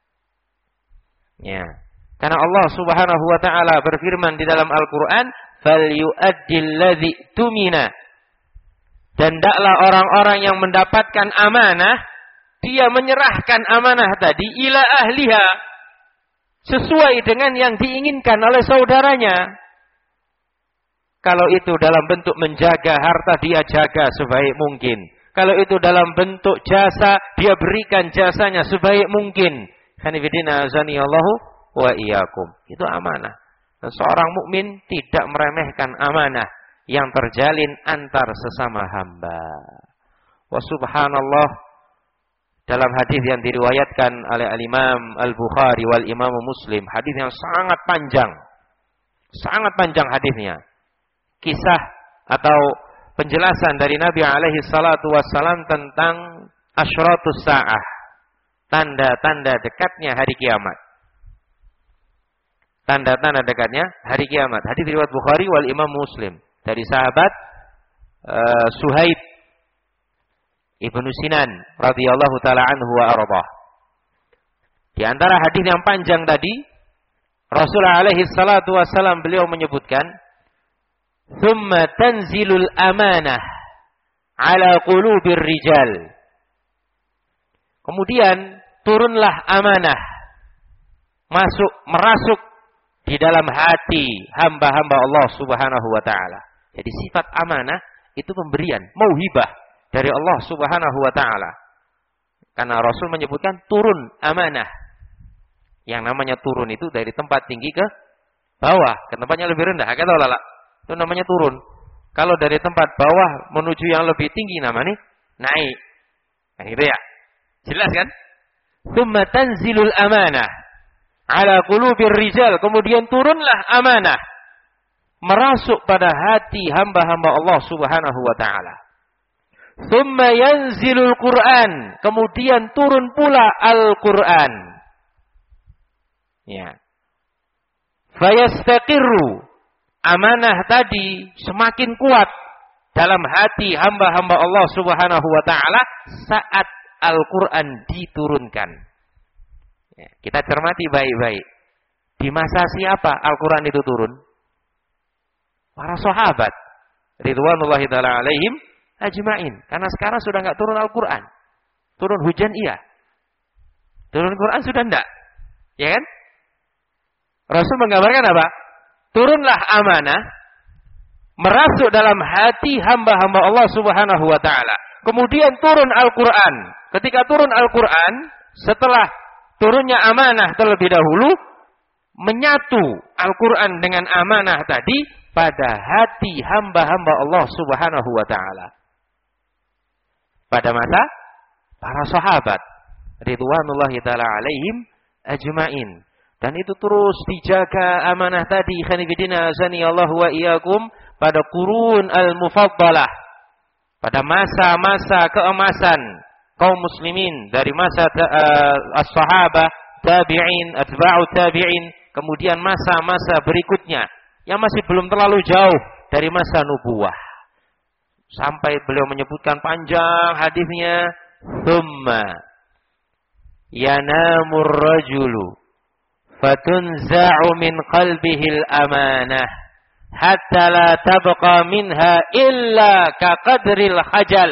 Ya. Karena Allah subhanahu wa ta'ala berfirman di dalam Al-Quran, falyu'addil ladzi tumina. Dan hendaklah orang-orang yang mendapatkan amanah, dia menyerahkan amanah tadi ila ahliha, sesuai dengan yang diinginkan oleh saudaranya. Kalau itu dalam bentuk menjaga harta, dia jaga sebaik mungkin. Kalau itu dalam bentuk jasa, dia berikan jasanya sebaik mungkin. Khanifidina azanillahu wa iyyakum. Itu amanah. Dan seorang mukmin tidak meremehkan amanah yang terjalin antar sesama hamba. Wa subhanallah, dalam hadis yang diriwayatkan oleh al-Imam Al-Bukhari wal Imam Muslim, hadis yang sangat panjang. Sangat panjang hadisnya. Kisah atau penjelasan dari Nabi alaihi salatu wassalam tentang asyratus sa'ah, tanda-tanda dekatnya hari kiamat. Tanda-tanda dekatnya hari kiamat. Hadis riwayat Bukhari wal Imam Muslim dari sahabat uh, Suhaib Ibnu Sinan radhiyallahu taala anhu wa ardhah. Di antara hadis yang panjang tadi, Rasulullah alaihi salatu wassalam beliau menyebutkan, "Tsumma tanzilul amanah ala qulubir rijal." Kemudian turunlah amanah masuk merasuk di dalam hati hamba-hamba Allah Subhanahu wa taala. Jadi sifat amanah itu pemberian, mauhibah dari Allah Subhanahu wa taala. Karena Rasul menyebutkan turun amanah. Yang namanya turun itu dari tempat tinggi ke bawah, ke tempatnya lebih rendah. Kata Allah, itu namanya turun. Kalau dari tempat bawah menuju yang lebih tinggi namanya naik. Nah, gitu ya. Jelas kan? Tsumma tanzilul amanah ala qulubir rijal. Kemudian turunlah amanah merasuk pada hati hamba-hamba Allah Subhanahu wa taala. Tsumma yanzilul Qur'an. Kemudian turun pula Al-Qur'an. Ya. Fayastaqirru. Amanah tadi semakin kuat dalam hati hamba-hamba Allah Subhanahu wa taala saat Al-Qur'an diturunkan. Ya, kita cermati baik-baik. Di masa siapa Al-Qur'an itu turun? Para sahabat ridwanullahi taala alaihim ajma'in. Karena sekarang sudah enggak turun Al-Qur'an. Turun hujan iya. Turun Quran sudah enggak. Ya kan? Rasul menggambarkan apa? Turunlah amanah merasuk dalam hati hamba-hamba Allah Subhanahu wa taala. Kemudian turun Al-Qur'an. Ketika turun Al-Qur'an, setelah turunnya amanah terlebih dahulu, menyatu Al-Qur'an dengan amanah tadi pada hati hamba-hamba Allah Subhanahu wa taala. Pada masa para sahabat ridwanullahi taala alaihim ajma'in. Dan itu terus dijaga amanah tadi, khanifidina azanillahu wa iyyakum, pada qurun al-mufaddalah, pada masa-masa keemasan kaum muslimin, dari masa uh, as-sahabah, tabi'in, atba'u tabi'in, kemudian masa-masa berikutnya yang masih belum terlalu jauh dari masa nubuwah. Sampai beliau menyebutkan panjang hadisnya, thumma yanamur rajulu fatunza'u min qalbihil amanah hatta la tabqa minha illa kaqadril hajal.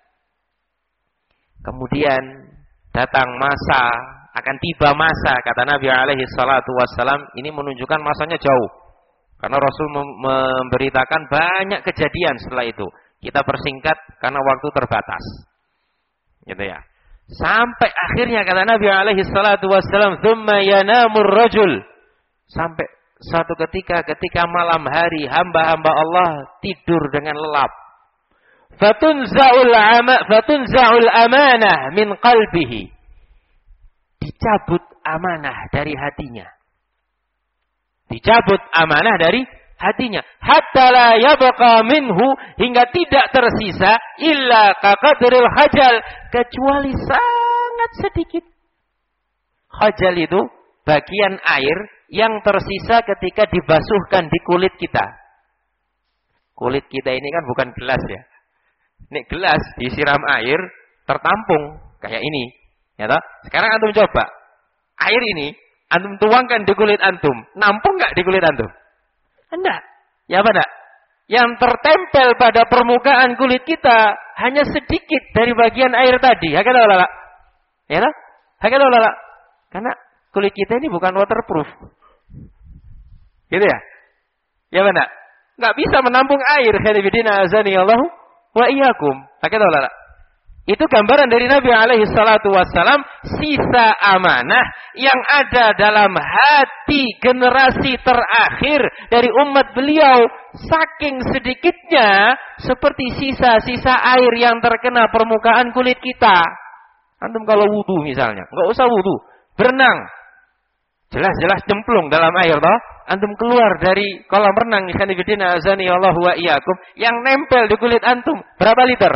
Kemudian datang masa, akan tiba masa, kata Nabi alaihi salatu wassalam, ini menunjukkan masanya jauh. Karena Rasul memberitakan banyak kejadian setelah itu. Kita persingkat karena waktu terbatas. Gitu ya. Sampai akhirnya kata Nabi alaihi salatu wassalam, "Tsumma yanamur rajul." Sampai suatu ketika ketika malam hari hamba-hamba Allah tidur dengan lelap. Fatunza'ul ama fatunza'ul amanah min qalbihi. Dicabut amanah dari hatinya. Dicabut amanah dari hatinya. Hatta la yabqa minhu, hingga tidak tersisa illa kaqadril hajal, kecuali sangat sedikit. Hajal itu bagian air yang tersisa ketika dibasuhkan di kulit kita. Kulit kita ini kan bukan gelas ya. Ini gelas disiram air tertampung kayak ini. Ya toh? Sekarang antum coba. Air ini antum tuangkan di kulit antum, nampung enggak di kulit antum? Enggak. Ya apa enggak? Yang tertempel pada permukaan kulit kita hanya sedikit dari bagian air tadi. Hakata wala la? Ya toh? Hakata wala la? Karena kulit kita ini bukan waterproof. Gitu ya? Ya apa enggak? nggak bisa menampung air. Khanifidina azani Allahu wa iyyakum. Akhirnya lah. Itu gambaran dari Nabi alaihi salatu wassalam, sisa amanah yang ada dalam hati generasi terakhir dari umat beliau. Saking sedikitnya seperti sisa-sisa air yang terkena permukaan kulit kita. Antum kalau wudu misalnya, nggak usah wudu, berenang. Jelas-jelas cemplung dalam air toh. Antum keluar dari kolam renang, ikhwanifidina azani Allah wa iyyakum, yang nempel di kulit antum berapa liter?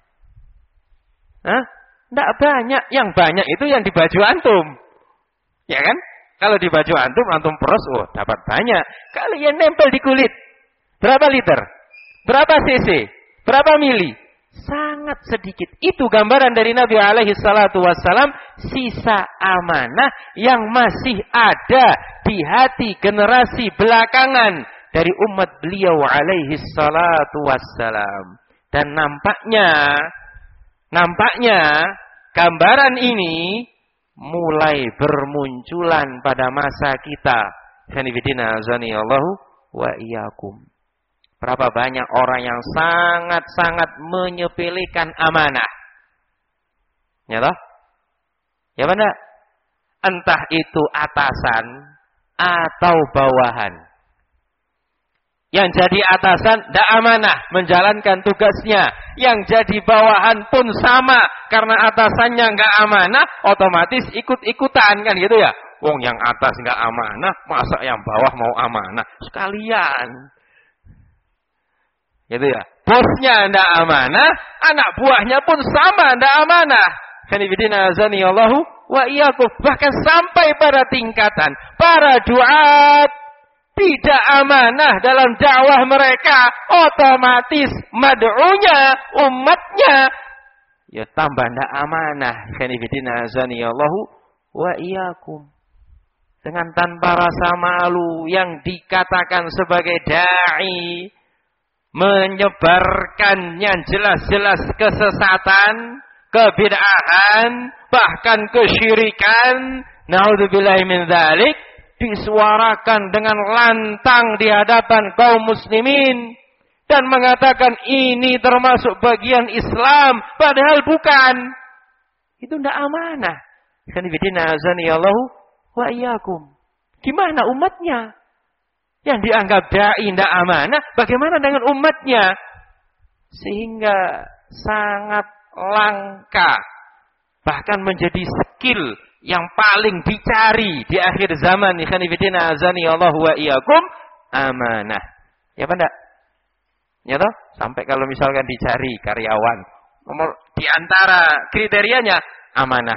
Hah? Nggak banyak. Yang banyak itu yang di baju antum. Ya kan? Kalau di baju antum, antum peros, oh dapat banyak. Kalau yang nempel di kulit, berapa liter? Berapa cc? Berapa mili? Sangat sedikit. Itu gambaran dari Nabi alaihi salatu wassalam, sisa amanah yang masih ada di hati generasi belakangan dari umat beliau alaihi salatu wassalam. Dan nampaknya Nampaknya gambaran ini mulai bermunculan pada masa kita. Khanifidina azani Allahu wa iyyakum. Berapa banyak orang yang sangat-sangat menyepelekan amanah. Ya toh? Ya benar. Entah itu atasan atau bawahan. Yang jadi atasan tidak amanah menjalankan tugasnya. Yang jadi bawahan pun sama. Karena atasannya nggak amanah, otomatis ikut-ikutan kan gitu ya. Wong yang atas nggak amanah, masa yang bawah mau amanah? Sekalian. Gitu ya. Bosnya tidak amanah, anak buahnya pun sama tidak amanah. Khanifidina azani Allahu wa iyyakum. Bahkan sampai pada tingkatan para duat tidak amanah dalam dakwah mereka, otomatis mad'unya, umatnya, ya tambah tidak amanah. Khanifidina azani Allahu wa iyyakum. Dengan tanpa rasa malu yang dikatakan sebagai da'i, menyebarkannya jelas-jelas kesesatan, kebid'ahan, bahkan kesyirikan, naudzubillahi min dzalik, disuarakan dengan lantang di hadapan kaum muslimin dan mengatakan ini termasuk bagian Islam, padahal bukan. Itu tidak amanah. Khanifidina azani Allahu wa iyyakum. Gimana umatnya? Yang dianggap dai tidak amanah, bagaimana dengan umatnya? Sehingga sangat langka, bahkan menjadi skill yang paling dicari di akhir zaman. Khanifidina azani Allah wa iyyakum, amanah. Ya apa enggak? Ya toh? Sampai kalau misalkan dicari karyawan, nomor di antara kriterianya amanah.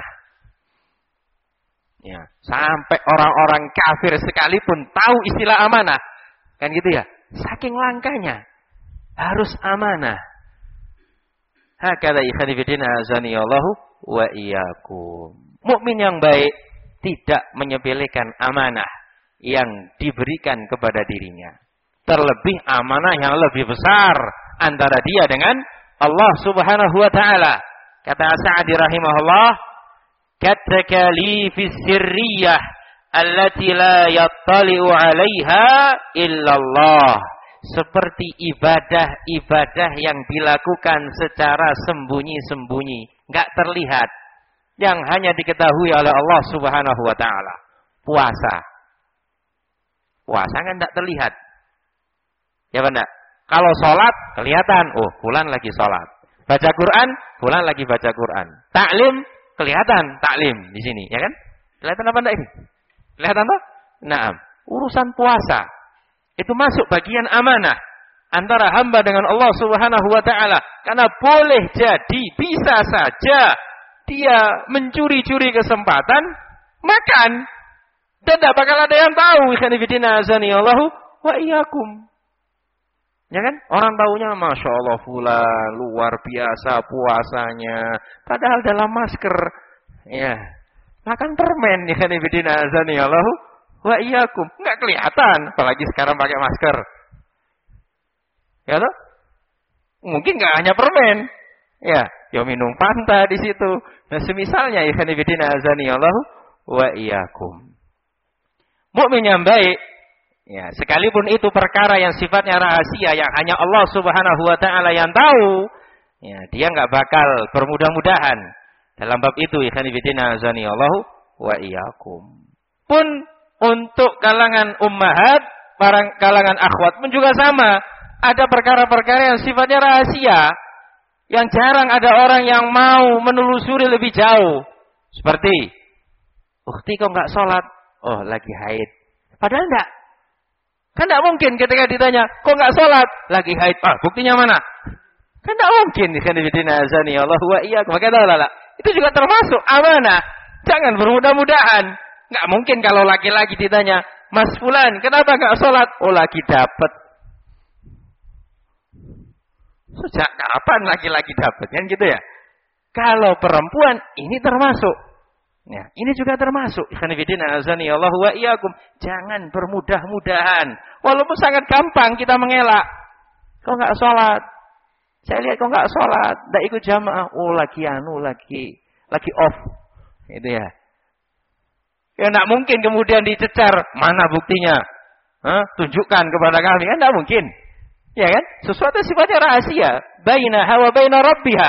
Ya, sampai orang-orang kafir sekalipun tahu istilah amanah. Kan gitu ya? Saking langkanya harus amanah. Hakadha khanifidina azani Allah wa iyyakum. Mukmin yang baik tidak menyepelekan amanah yang diberikan kepada dirinya. Terlebih amanah yang lebih besar antara dia dengan Allah Subhanahu wa taala. Kata Sa'di rahimahullah, "Katakali fi sirriyah allati la yattali'u 'alaiha illallah." Seperti ibadah-ibadah yang dilakukan secara sembunyi-sembunyi, enggak terlihat, yang hanya diketahui oleh Allah Subhanahu wa taala. Puasa. Puasa kan tidak terlihat. Ya benar. Kalau sholat kelihatan, oh fulan lagi sholat. Baca Quran, fulan lagi baca Quran. Taklim kelihatan, taklim di sini, ya kan? Kelihatan apa enggak ini? Kelihatan toh? Naam. Urusan puasa itu masuk bagian amanah antara hamba dengan Allah Subhanahu wa taala. Karena boleh jadi, bisa saja dia mencuri-curi kesempatan makan dan tidak bakal ada yang tahu. Khanifidina azani Allahu wa iyyakum. Ya kan? Orang taunya masya Allah fulan luar biasa puasanya, padahal dalam masker. Ya, makan permen. Khanifidina azani Allahu wa iyyakum. Enggak kelihatan, apalagi sekarang pakai masker. Ya toh? Mungkin enggak hanya permen. Ya, ya minum Fanta di situ. Nah, semisalnya ikhwanifidina azani Allah wa iyyakum. Mukmin yang baik Ya, sekalipun itu perkara yang sifatnya rahasia yang hanya Allah Subhanahu wa taala yang tahu, ya, dia enggak bakal bermudah-mudahan dalam bab itu. Ikhwan fillah azani Allah wa iyyakum. Pun untuk kalangan ummahat, para kalangan akhwat pun juga sama. Ada perkara-perkara yang sifatnya rahasia yang jarang ada orang yang mau menelusuri lebih jauh. Seperti, "Ukhti kok enggak sholat?" "Oh, lagi haid." Padahal enggak. Kan enggak mungkin ketika ditanya, "Kok enggak sholat?" "Lagi haid." "Ah, buktinya mana?" Kan enggak mungkin. Kan bidina azani Allah wa iyyakum. Maka adalah itu juga termasuk amanah. Jangan bermudah-mudahan. Enggak mungkin kalau laki-laki ditanya, "Mas fulan, kenapa enggak sholat?" "Oh, lagi dapat." Sejak kapan laki-laki dapat? Kan gitu ya. Kalau perempuan ini termasuk. Ya, ini juga termasuk. Ikhwan fillah azani Allah wa iyyakum. Jangan bermudah-mudahan. Walaupun sangat gampang kita mengelak. "Kok enggak sholat?" "Saya lihat kok enggak sholat, enggak ikut jamaah." "Oh, lagi anu, lagi lagi off." Itu ya. Ya enggak mungkin kemudian dicecar, "Mana buktinya? Hah? Tunjukkan kepada kami." Kan enggak mungkin. Ya kan? Sesuatu sifatnya rahasia. Bainaha wa baina rabbiha.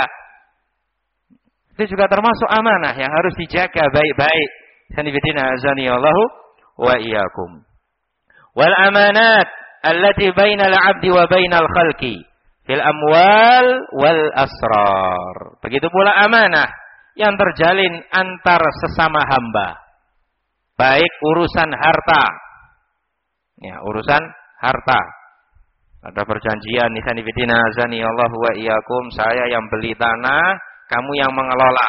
Itu juga termasuk amanah yang harus dijaga baik-baik. Sanibidina azani Allahu wa iyyakum. Wal amanat allati bainal 'abdi wa bainal khalqi fil amwal wal asrar. Begitu pula amanah yang terjalin antar sesama hamba. Baik urusan harta. Ya, urusan harta. Ada perjanjian, nisani bidina azani Allah wa iyyakum, saya yang beli tanah, kamu yang mengelola.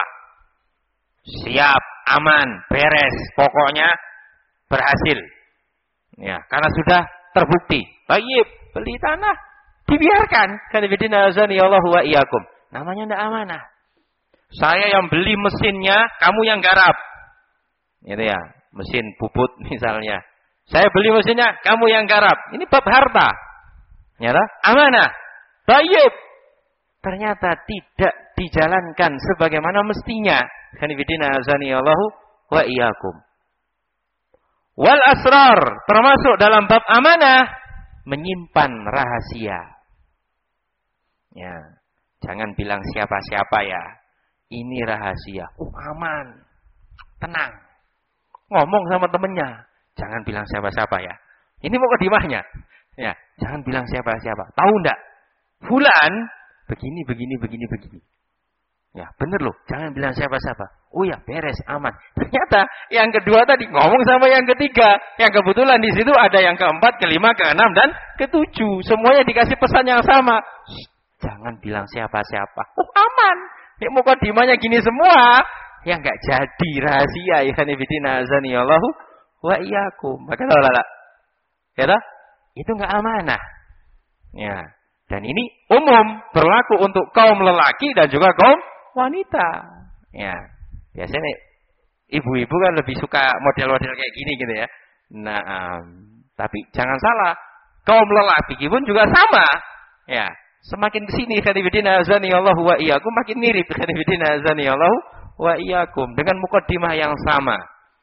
Siap, aman, beres, pokoknya berhasil. Ya, karena sudah terbukti. Baik, beli tanah, dibiarkan. Nisani bidina azani Allah wa iyyakum. Namanya tidak amanah. Saya yang beli mesinnya, kamu yang garap. Gitu ya, mesin puput misalnya. Saya beli mesinnya, kamu yang garap. Ini bab harta. Ternyata amanah. Baik. Ternyata tidak dijalankan sebagaimana mestinya. Kanibidina azani Allahu wa iyyakum. Wal asrar, termasuk dalam bab amanah, menyimpan rahasia. Ya, jangan bilang siapa-siapa ya. Ini rahasia. Oh, aman. Tenang. Ngomong sama temennya. Jangan bilang siapa-siapa ya. Ini mau kedimahnya. Ya, jangan bilang siapa-siapa. Tahu enggak? Fulan begini, begini, begini, begini. Ya, bener loh. Jangan bilang siapa-siapa. Oh ya, beres, aman. Ternyata yang kedua tadi ngomong sama yang ketiga. Yang kebetulan di situ ada yang keempat, kelima, keenam, dan ketujuh. Semuanya dikasih pesan yang sama. Shh, jangan bilang siapa-siapa. Oh, aman. Ini mau kodimanya gini semua. Ya enggak jadi rahasia. Ya nibidina azani Allahu wa iyyakum. Maka tahu lah. Ya tak? Itu enggak amanah. Ya. Dan ini umum berlaku untuk kaum lelaki dan juga kaum wanita. Ya. Biasanya ibu-ibu kan lebih suka model-model kayak gini gitu ya. Nah, um, tapi jangan salah. Kaum lelaki pun juga sama. Ya. Semakin kesini khadibidina azani Allah wa iyyakum makin mirip khadibidina azani Allah wa iyyakum dengan mukaddimah yang sama.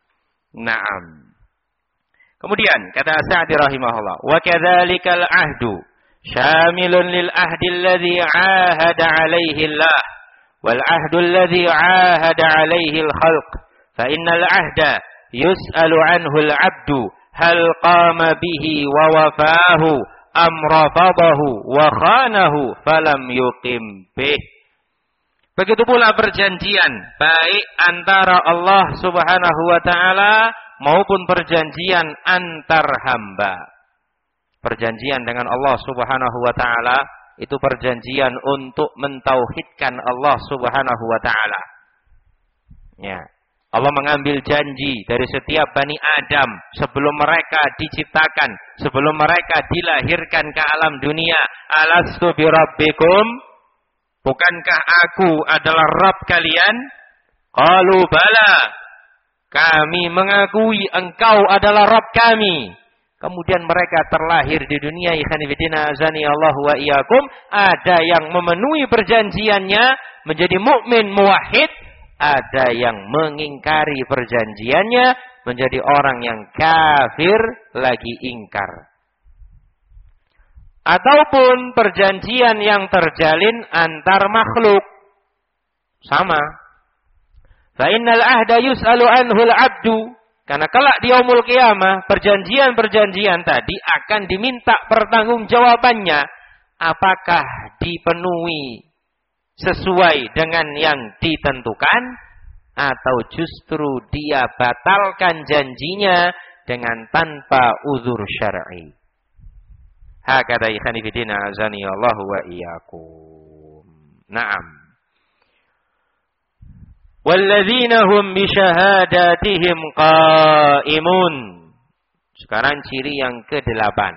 Naam. Kemudian kata Sa'di rahimahullah, wa kadzalikal ahdu syamilun lil ahdi alladhi 'ahada 'alaihi Allah wal ahdu alladhi 'ahada 'alaihi al khalq fa innal ahda yus'alu 'anhu al 'abdu hal qama bihi wa wafahu am rafadahu wa khanahu falam yuqim bih. Begitu pula perjanjian baik antara Allah Subhanahu wa taala maupun perjanjian antar hamba. Perjanjian dengan Allah Subhanahu wa taala itu perjanjian untuk mentauhidkan Allah Subhanahu wa taala. Ya. Allah mengambil janji dari setiap Bani Adam sebelum mereka diciptakan, sebelum mereka dilahirkan ke alam dunia. Alastu bi rabbikum? Bukankah aku adalah Rabb kalian? Qalu bala. Kami mengakui engkau adalah Rabb kami. Kemudian mereka terlahir di dunia. Ikhwanifidina azani Allah wa iyyakum. Ada yang memenuhi perjanjiannya menjadi mukmin muwahhid. Ada yang mengingkari perjanjiannya menjadi orang yang kafir lagi ingkar. Ataupun perjanjian yang terjalin antar makhluk. Sama. Fa innal ahda yus'alu anhul abdu. Karena kelak di yaumul qiyamah, perjanjian-perjanjian tadi akan diminta pertanggungjawabannya. Apakah dipenuhi sesuai dengan yang ditentukan? Atau justru dia batalkan janjinya dengan tanpa uzur syar'i. Hakadha ikhwani fillah azani Allah wa iyyakum. Naam. Walladzina hum bi syahadatihim qaimun. Sekarang ciri yang kedelapan.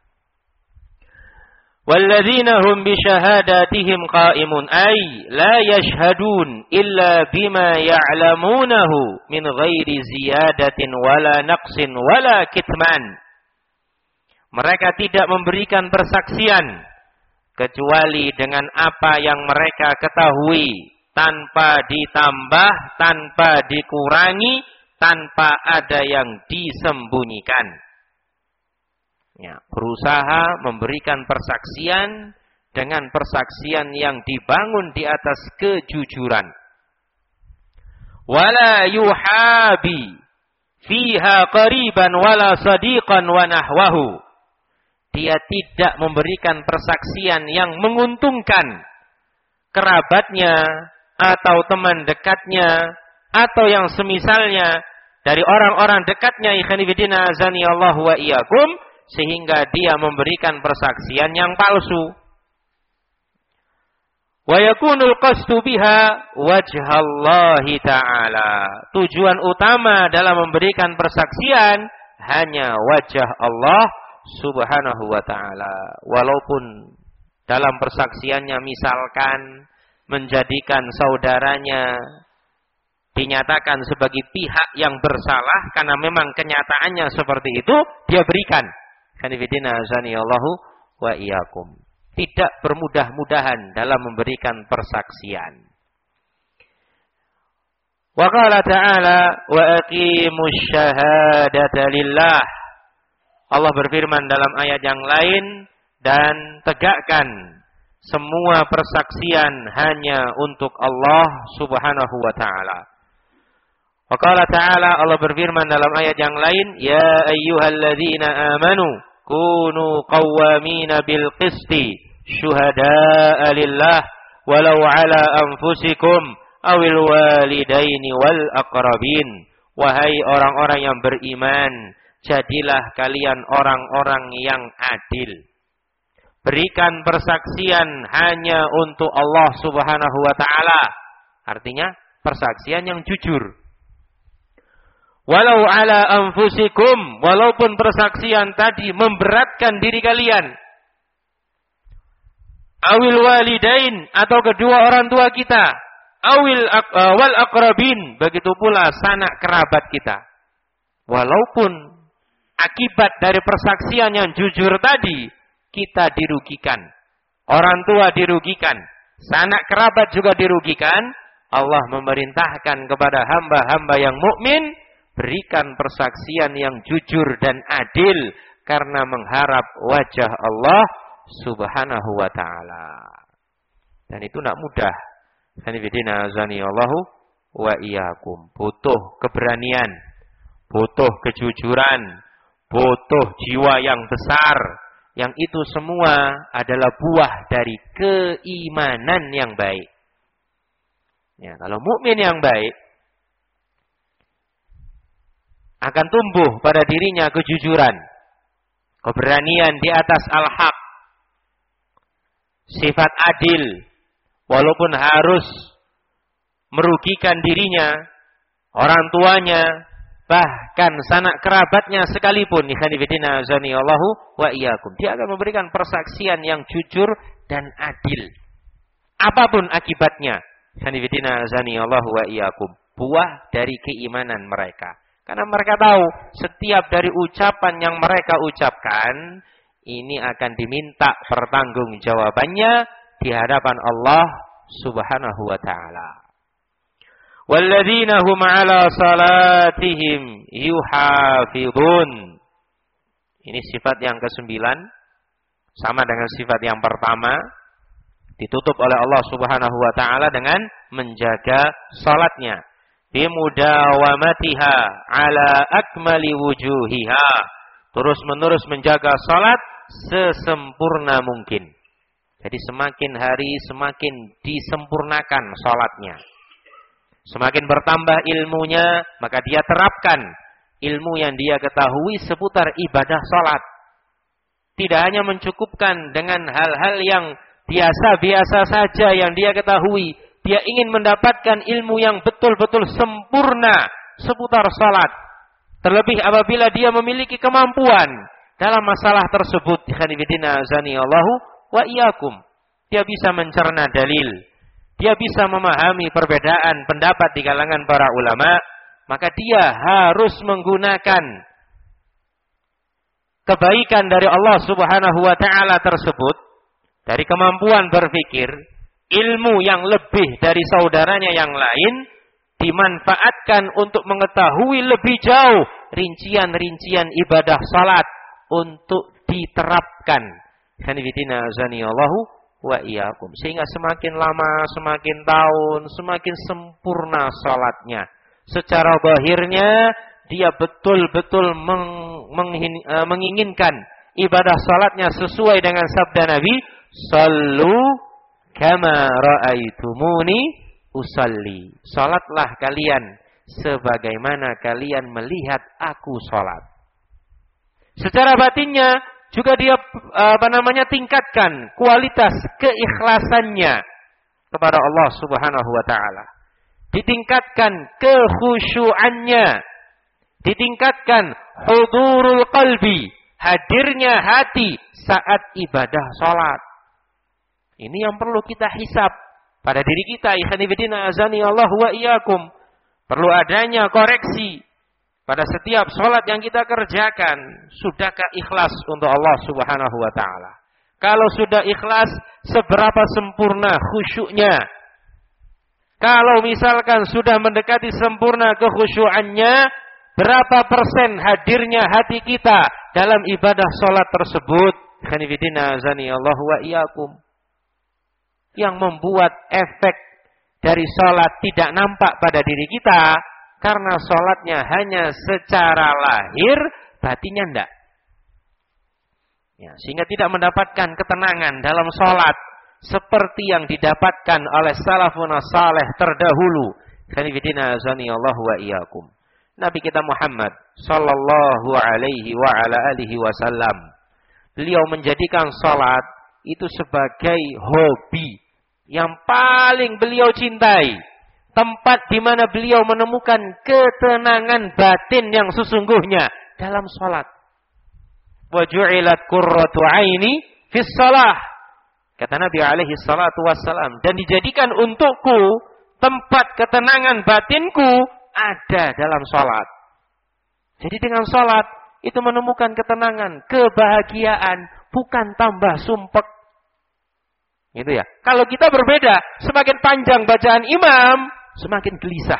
Walladzina hum bi syahadatihim qaimun ay la yashhadun illa bima ya'lamunahu min ghairi ziyadatin wala naqsin wala kitman. Mereka tidak memberikan persaksian kecuali dengan apa yang mereka ketahui, tanpa ditambah, tanpa dikurangi, tanpa ada yang disembunyikan. Ya, berusaha memberikan persaksian dengan persaksian yang dibangun di atas kejujuran. Wala yuhabi fiha qariban wala sadiqan wa nahwahu. Dia tidak memberikan persaksian yang menguntungkan kerabatnya atau teman dekatnya atau yang semisalnya dari orang-orang dekatnya ikhwani fillah azani Allah wa iyyakum, sehingga dia memberikan persaksian yang palsu. Wa yakunul qasdu biha wajhallahi ta'ala. Tujuan utama dalam memberikan persaksian hanya wajah Allah Subhanahu wa ta'ala. Walaupun dalam persaksiannya misalkan menjadikan saudaranya dinyatakan sebagai pihak yang bersalah karena memang kenyataannya seperti itu, dia berikan. Kanifidina azaniyallahu wa iyyakum. Tidak bermudah-mudahan dalam memberikan persaksian. Wa qala ta'ala wa aqimus syahadata lillah. Allah berfirman dalam ayat yang lain, dan tegakkan semua persaksian hanya untuk Allah Subhanahu wa ta'ala. Wa qala ta'ala, Allah berfirman dalam ayat yang lain, ya ayyuhalladzina amanu kunu qawwamina bil qisti syuhada'a lillah walau ala anfusikum awil walidaini wal aqrabin. Wahai orang-orang yang beriman, jadilah kalian orang-orang yang adil. Berikan persaksian hanya untuk Allah Subhanahu wa ta'ala. Artinya persaksian yang jujur. Walau ala anfusikum, walaupun persaksian tadi memberatkan diri kalian. Awil walidain, atau kedua orang tua kita. Awil wal aqrabin, begitu pula sanak kerabat kita. Walaupun akibat dari persaksian yang jujur tadi, kita dirugikan. Orang tua dirugikan. Sanak kerabat juga dirugikan. Allah memerintahkan kepada hamba-hamba yang mukmin, berikan persaksian yang jujur dan adil, karena mengharap wajah Allah Subhanahu wa ta'ala. Dan itu tidak mudah. Sanifidina azaniyallahu wa iyyakum. Butuh keberanian. Butuh kejujuran. Butuh jiwa yang besar. Yang itu semua adalah buah dari keimanan yang baik. Ya, kalau mukmin yang baik, akan tumbuh pada dirinya kejujuran, keberanian di atas al-haq, sifat adil, walaupun harus merugikan dirinya, orang tuanya, bahkan sanak kerabatnya sekalipun, ikhwanifidina azaniyallahu wa iyyakum, dia akan memberikan persaksian yang jujur dan adil. Apapun akibatnya, ikhwanifidina azaniyallahu wa iyyakum, buah dari keimanan mereka. Karena mereka tahu setiap dari ucapan yang mereka ucapkan, ini akan diminta pertanggungjawabannya di hadapan Allah Subhanahu wa ta'ala. walladzina hum 'ala salatihim yuhafizun. Ini sifat yang kesembilan, sama dengan sifat yang pertama, ditutup oleh Allah Subhanahu wa taala dengan menjaga salatnya. Bimudawamatiha ala akmali wujuhiha. Terus-menerus menjaga salat sesempurna mungkin. Jadi semakin hari semakin disempurnakan salatnya. Semakin bertambah ilmunya, maka dia terapkan ilmu yang dia ketahui seputar ibadah salat. Tidak hanya mencukupkan dengan hal-hal yang biasa-biasa saja yang dia ketahui. Dia ingin mendapatkan ilmu yang betul-betul sempurna seputar salat. Terlebih apabila dia memiliki kemampuan dalam masalah tersebut. Khanifidina azanillahu wa iyyakum. Dia bisa mencerna dalil. Dia bisa memahami perbedaan pendapat di kalangan para ulama. Maka dia harus menggunakan kebaikan dari Allah Subhanahu wa taala tersebut, dari kemampuan berpikir, ilmu yang lebih dari saudaranya yang lain, dimanfaatkan untuk mengetahui lebih jauh rincian-rincian ibadah salat untuk diterapkan. Khanifidina azanillahu wa iyyakum. Sehingga semakin lama, semakin tahun, semakin sempurna salatnya. Secara zahirnya dia betul-betul meng, menghin, uh, menginginkan ibadah salatnya sesuai dengan sabda Nabi, "Shallu kama ra'aitumuni usalli." Salatlah kalian sebagaimana kalian melihat aku salat. Secara batinnya juga dia apa namanya tingkatkan kualitas keikhlasannya kepada Allah Subhanahu wa taala. Ditingkatkan kekhusyuannya, ditingkatkan hudurul qalbi, hadirnya hati saat ibadah salat. Ini yang perlu kita hisab pada diri kita. Ikhwanifidina azani Allah wa iyyakum. Perlu adanya koreksi pada setiap salat yang kita kerjakan. Sudahkah ikhlas untuk Allah Subhanahu wa taala? Kalau sudah ikhlas, seberapa sempurna khusyuknya? Kalau misalkan sudah mendekati sempurna kekhusyuannya, berapa persen hadirnya hati kita dalam ibadah salat tersebut? Khanifidina azani Allah wa iyyakum. Yang membuat efek dari salat tidak nampak pada diri kita, karena salatnya hanya secara lahir, batinnya enggak. Ya, sehingga tidak mendapatkan ketenangan dalam salat seperti yang didapatkan oleh salafun saleh terdahulu. Khanifidina azani Allah wa iyyakum. Nabi kita Muhammad sallallahu alaihi wa ala alihi wasallam, beliau menjadikan salat itu sebagai hobi yang paling beliau cintai, tempat di mana beliau menemukan ketenangan batin yang sesungguhnya dalam salat. Wa ju'ilat qurratu aini fis shalah. Kata Nabi alaihi salatu wassalam, dan dijadikan untukku tempat ketenangan batinku ada dalam salat. Jadi dengan salat itu menemukan ketenangan, kebahagiaan, bukan tambah sumpek. Gitu ya. Kalau kita berbeda, semakin panjang bacaan imam, semakin gelisah.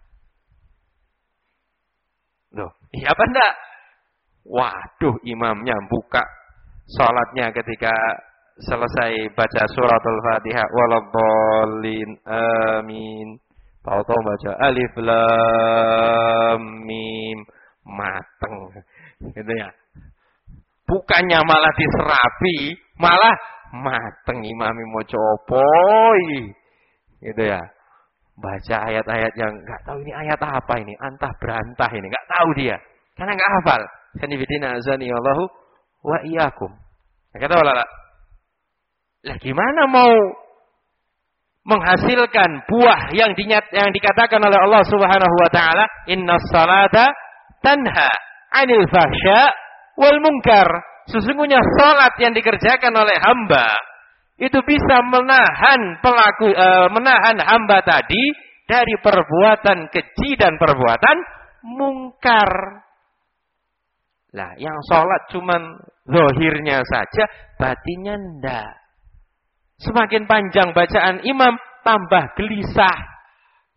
Loh, iya apa enggak? Waduh, imamnya buka salatnya ketika selesai baca suratul Fatihah, waladhdallin, amin. Tahu-tahu baca alif lam mim, mateng. Gitu ya. Bukannya malah diserapi, malah mateng imami moco opoi. Gitu ya. Baca ayat-ayat yang enggak tahu ini ayat apa ini, antah berantah ini, enggak tahu dia. Karena enggak hafal. Khanifidina azani Allahu wa iyyakum. Kata wala. Lah gimana mau menghasilkan buah yang dinyat, yang dikatakan oleh Allah Subhanahu wa taala, innas salata tanha 'anil fahsya wal munkar. Sesungguhnya salat yang dikerjakan oleh hamba itu bisa menahan pelaku e, menahan hamba tadi dari perbuatan keji dan perbuatan mungkar. Lah, yang salat cuman zahirnya saja, batinnya ndak. Semakin panjang bacaan imam, tambah gelisah.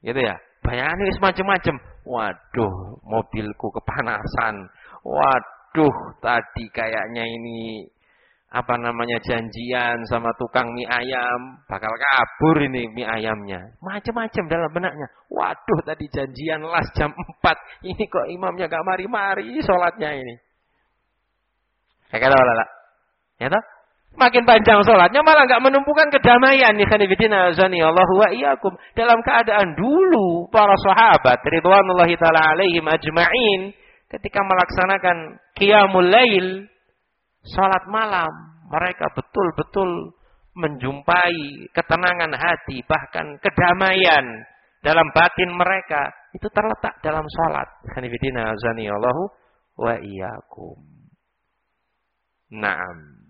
Gitu ya. Bayangane wis macem-macem. Waduh, mobilku kepanasan. Waduh, tadi kayaknya ini apa namanya janjian sama tukang mie ayam, bakal kabur ini mie ayamnya. Macam-macam dalam benaknya. Waduh, tadi janjian las jam empat. Ini kok imamnya gak mari-mari sholatnya ini. Kayak kata lala. Ya toh? Makin panjang sholatnya malah gak menumpukan kedamaian. Ikhwanifidina azani Allahu wa iyyakum. Dalam keadaan dulu para sahabat ridwanullahi ta'ala alaihim ajma'in ketika melaksanakan qiyamul lail, salat malam, mereka betul-betul menjumpai ketenangan hati, bahkan kedamaian dalam batin mereka itu terletak dalam salat. Khanifidina azani Allahu wa iyyakum. Naam.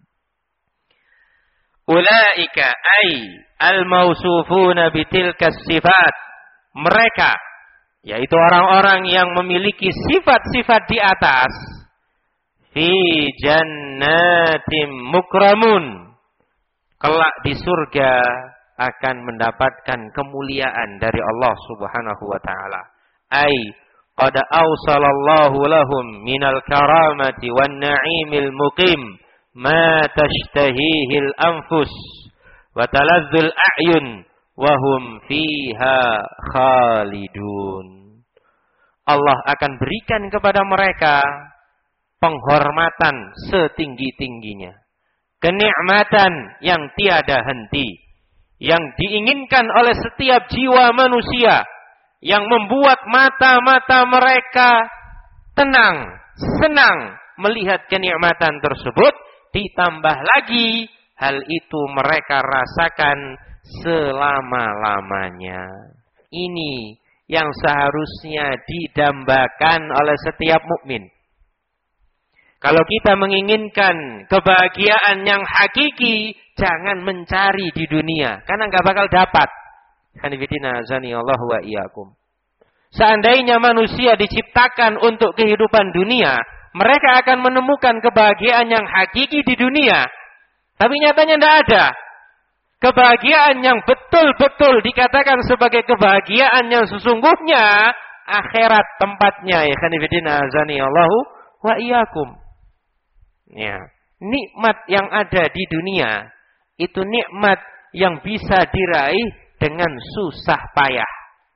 Ulaika ay al-mausufuna bitilka sifat. Mereka, yaitu orang-orang yang memiliki sifat-sifat di atas, fi jannatim mukramun, kelak di surga akan mendapatkan kemuliaan dari Allah Subhanahu wa taala. Ai qad awsalallahu lahum minal karamati wan na'imil muqim ma tashtahihi al-anfus wa talazzul a'yun wa hum fiha khalidun. Allah akan berikan kepada mereka penghormatan setinggi-tingginya, kenikmatan yang tiada henti, yang diinginkan oleh setiap jiwa manusia, yang membuat mata-mata mereka tenang, senang melihat kenikmatan tersebut. Ditambah lagi, hal itu mereka rasakan selama-lamanya. Ini yang seharusnya didambakan oleh setiap mukmin. Kalau kita menginginkan kebahagiaan yang hakiki, jangan mencari di dunia, karena nggak bakal dapat. Khanifidina azani Allahu wa iyyakum. Seandainya manusia diciptakan untuk kehidupan dunia, mereka akan menemukan kebahagiaan yang hakiki di dunia. Tapi nyatanya tidak ada. Kebahagiaan yang betul-betul dikatakan sebagai kebahagiaan yang sesungguhnya, akhirat tempatnya. Ya khanifidina azani Allahu wa iyyakum. Ya, nikmat yang ada di dunia itu nikmat yang bisa diraih dengan susah payah.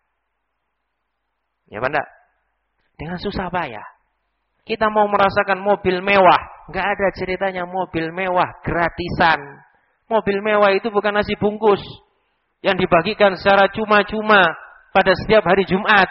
Ya Pak? Dengan susah payah. Kita mau merasakan mobil mewah, nggak ada ceritanya mobil mewah gratisan. Mobil mewah itu bukan nasi bungkus yang dibagikan secara cuma-cuma pada setiap hari Jumat.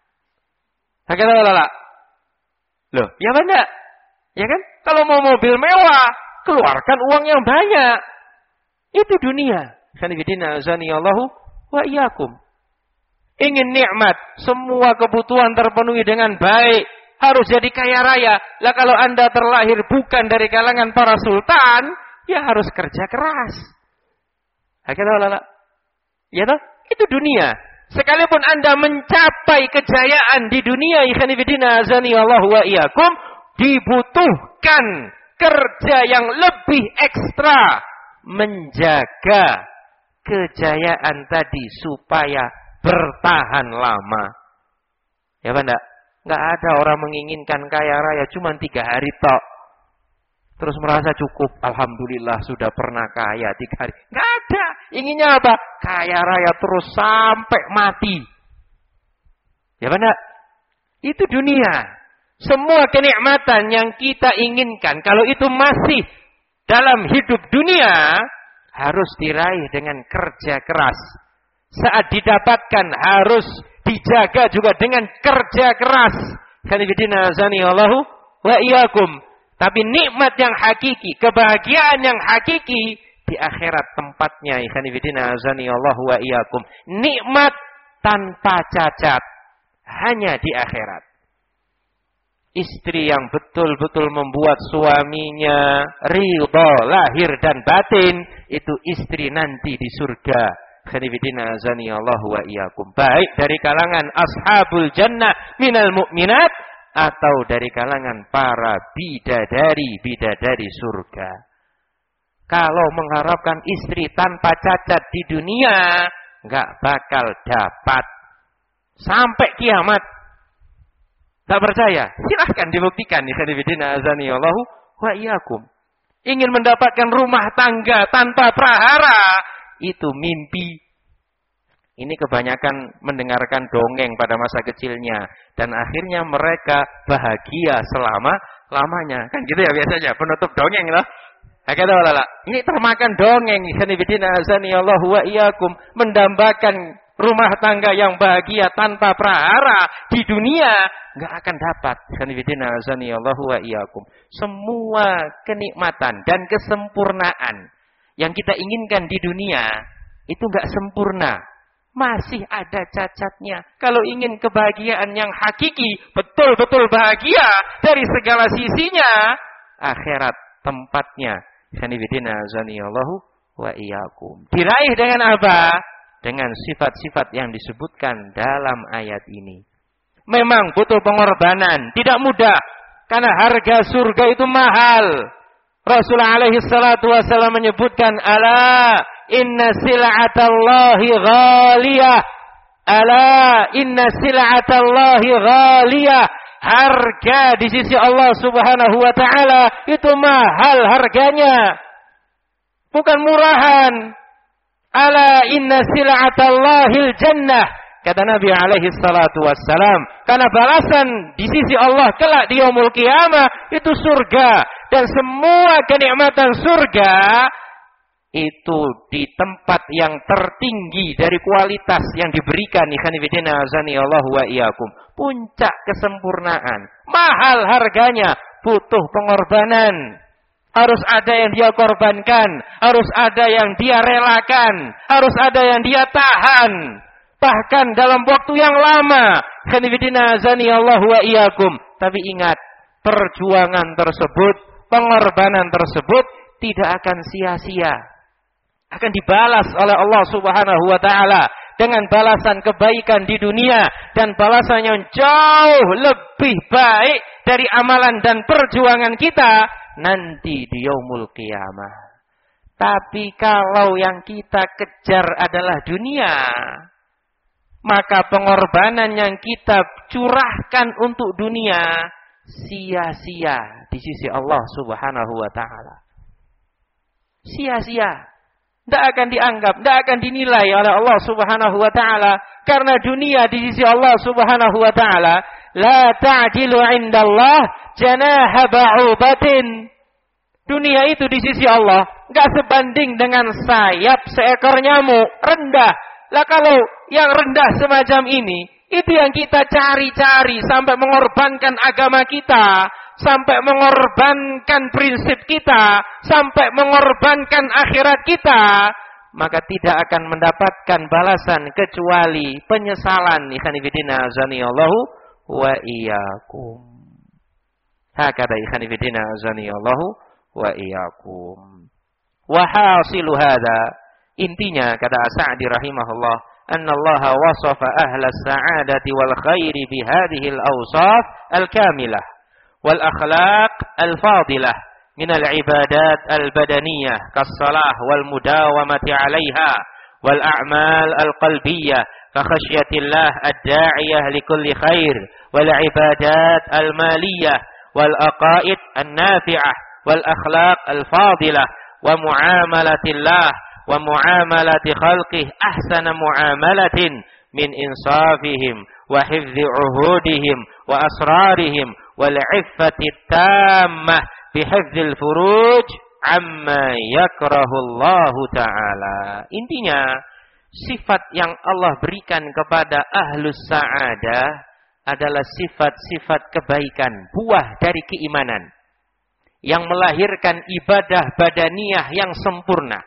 Hakikatnya loh, ya Pak? Ya kan? Kalau mau mobil mewah, keluarkan uang yang banyak. Itu dunia. Khanifidina azani Allahu wa iyyakum. Ingin nikmat, semua kebutuhan terpenuhi dengan baik, harus jadi kaya raya. Lah kalau Anda terlahir bukan dari kalangan para sultan, ya harus kerja keras. Hakikatnya ya toh? Itu dunia. Sekalipun Anda mencapai kejayaan di dunia, ikhwanifidina azani Allahu wa iyyakum, dibutuhkan kerja yang lebih ekstra menjaga kejayaan tadi supaya bertahan lama. Ya Pak? Enggak? Enggak ada orang menginginkan kaya raya cuma tiga hari tok. Terus merasa cukup. Alhamdulillah sudah pernah kaya tiga hari. Enggak ada. Inginnya apa? Kaya raya terus sampai mati. Ya Pak? Enggak? Itu dunia. Semua kenikmatan yang kita inginkan, kalau itu masih dalam hidup dunia, harus diraih dengan kerja keras. Saat didapatkan harus dijaga juga dengan kerja keras. Khanifidina azani Allahu wa iyyakum. Tapi nikmat yang hakiki, kebahagiaan yang hakiki di akhirat tempatnya. Khanifidina azani Allahu wa iyyakum. Nikmat tanpa cacat hanya di akhirat. Istri yang betul-betul membuat suaminya ridha lahir dan batin, itu istri nanti di surga. Khanifidina azani Allahu wa iyyakum. Baik dari kalangan ashabul jannah minal mu'minat, atau dari kalangan para bidadari-bidadari surga. Kalau mengharapkan istri tanpa cacat di dunia, enggak bakal dapat. sampai kiamat. Tak percaya? Silahkan dibuktikan. Ikhwanifidina azani Allahu wa iyyakum. Ingin mendapatkan rumah tangga tanpa prahara, itu mimpi. Ini kebanyakan mendengarkan dongeng pada masa kecilnya. Dan akhirnya mereka bahagia selama-lamanya. Kan gitu ya biasanya, penutup dongeng lah. Ini termakan dongeng. Wa iyyakum. Mendambakan rumah tangga yang bahagia tanpa prahara di dunia. Nggak akan dapat. Wa iyyakum. Semua kenikmatan dan kesempurnaan yang kita inginkan di dunia, itu nggak sempurna. Masih ada cacatnya. Kalau ingin kebahagiaan yang hakiki, betul-betul bahagia dari segala sisinya, akhirat tempatnya. Wa iyyakum. Diraih dengan apa? Dengan sifat-sifat yang disebutkan dalam ayat ini. Memang butuh pengorbanan, tidak mudah. Karena harga surga itu mahal. Rasulullah alaihi salatu wasallam menyebutkan, ala inna sil'atallahi ghaliyah. Ala inna sil'atallahi ghaliyah. Harga di sisi Allah subhanahu wa ta'ala itu mahal harganya. Bukan murahan. Ala inna sil'atallahil jannah. Kata Nabi alaihi salatu wassalam. Karena balasan di sisi Allah kelak di yaumul qiyamah itu surga. Dan semua kenikmatan surga itu di tempat yang tertinggi dari kualitas yang diberikan. Ikhwanifidina azani Allah wa iyyakum. Puncak kesempurnaan. Mahal harganya. Butuh pengorbanan. Harus ada yang dia korbankan. Harus ada yang dia relakan. Harus ada yang dia tahan. Bahkan dalam waktu yang lama. Ikhwanifidina azani Allah wa iyyakum. Tapi ingat. Perjuangan tersebut, pengorbanan tersebut tidak akan sia-sia. Akan dibalas oleh Allah subhanahu wa ta'ala. Dengan balasan kebaikan di dunia. Dan balasan yang jauh lebih baik dari amalan dan perjuangan kita. Nanti di yaumul qiyamah. Tapi kalau yang kita kejar adalah dunia. Maka pengorbanan yang kita curahkan untuk dunia. Sia-sia di sisi Allah subhanahu wa ta'ala. Sia-sia. Tidak akan dianggap, tidak akan dinilai oleh Allah subhanahu wa ta'ala. Karena dunia di sisi Allah subhanahu wa ta'ala. La ta'jilu indallah janaha ba'ubatin. Dunia itu di sisi Allah. Tidak sebanding dengan sayap seekor nyamuk. Rendah. Lah kalau yang rendah semacam ini. Itu yang kita cari-cari sampai mengorbankan agama kita, sampai mengorbankan prinsip kita, sampai mengorbankan akhirat kita, maka tidak akan mendapatkan balasan kecuali penyesalan. Ikhwanifidina azanillahu wa iyyakum. Hakada ikhwanifidina azanillahu wa iyyakum. Wa hasilu hadza, intinya kata As-Sa'di rahimahullah, أن الله وصف أهل السعادة والخير بهذه الأوصاف الكاملة والأخلاق الفاضلة من العبادات البدنية كالصلاة والمداومة عليها والأعمال القلبية كخشية الله الداعية لكل خير والعبادات المالية والأقائد النافعة والأخلاق الفاضلة ومعاملة الله ومعاملة خلقه أحسن معاملة من إنصافهم وحفظ عهودهم وأسرارهم والعفة التامة بحفظ الفروج عما يكره الله تعالى. Intinya, sifat yang Allah berikan kepada ahlus sa'adah adalah sifat-sifat kebaikan, buah dari keimanan yang melahirkan ibadah badaniyah yang sempurna.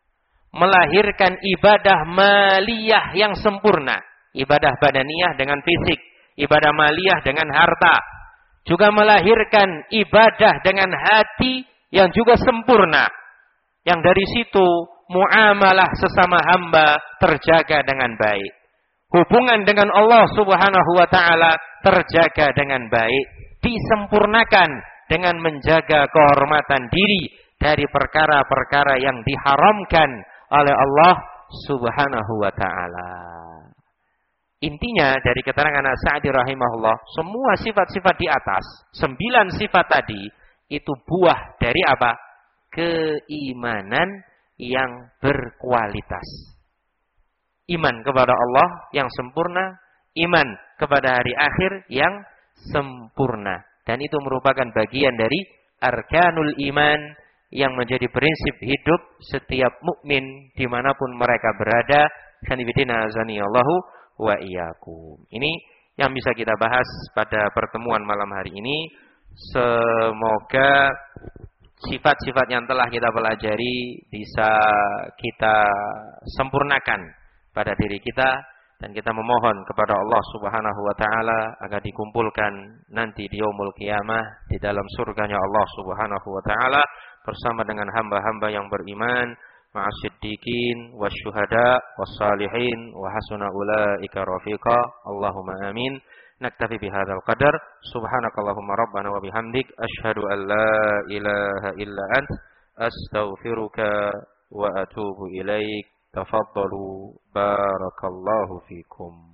Melahirkan ibadah maliyah yang sempurna. Ibadah badaniyah dengan fisik. Ibadah maliyah dengan harta. Juga melahirkan ibadah dengan hati yang juga sempurna. Yang dari situ muamalah sesama hamba terjaga dengan baik. Hubungan dengan Allah subhanahu wa ta'ala terjaga dengan baik. Disempurnakan dengan menjaga kehormatan diri dari perkara-perkara yang diharamkan oleh Allah subhanahu wa ta'ala. Intinya dari keterangan As-Sa'di rahimahullah, semua sifat-sifat di atas, sembilan sifat tadi, itu buah dari apa? Keimanan yang berkualitas. Iman kepada Allah yang sempurna, iman kepada hari akhir yang sempurna. Dan itu merupakan bagian dari arkanul iman yang menjadi prinsip hidup setiap mukmin dimanapun mereka berada. Khanifidina azanillahu wa iyyakum. Ini yang bisa kita bahas pada pertemuan malam hari ini. Semoga sifat-sifat yang telah kita pelajari bisa kita sempurnakan pada diri kita, dan kita memohon kepada Allah Subhanahu wa taala agar dikumpulkan nanti di yaumul qiyamah di dalam surganya Allah Subhanahu wa taala bersama dengan hamba-hamba yang beriman, ma'asiddiqin wasyuhada wassalihin wa hasuna ulaika rafiqa. Allahumma amin. Naktafi bihadzal qadar. Subhanakallahumma rabbana wa bihamdik asyhadu an la ilaha illa ant astaghfiruka wa atubu ilaik. Tafaddalu barakallahu fikum.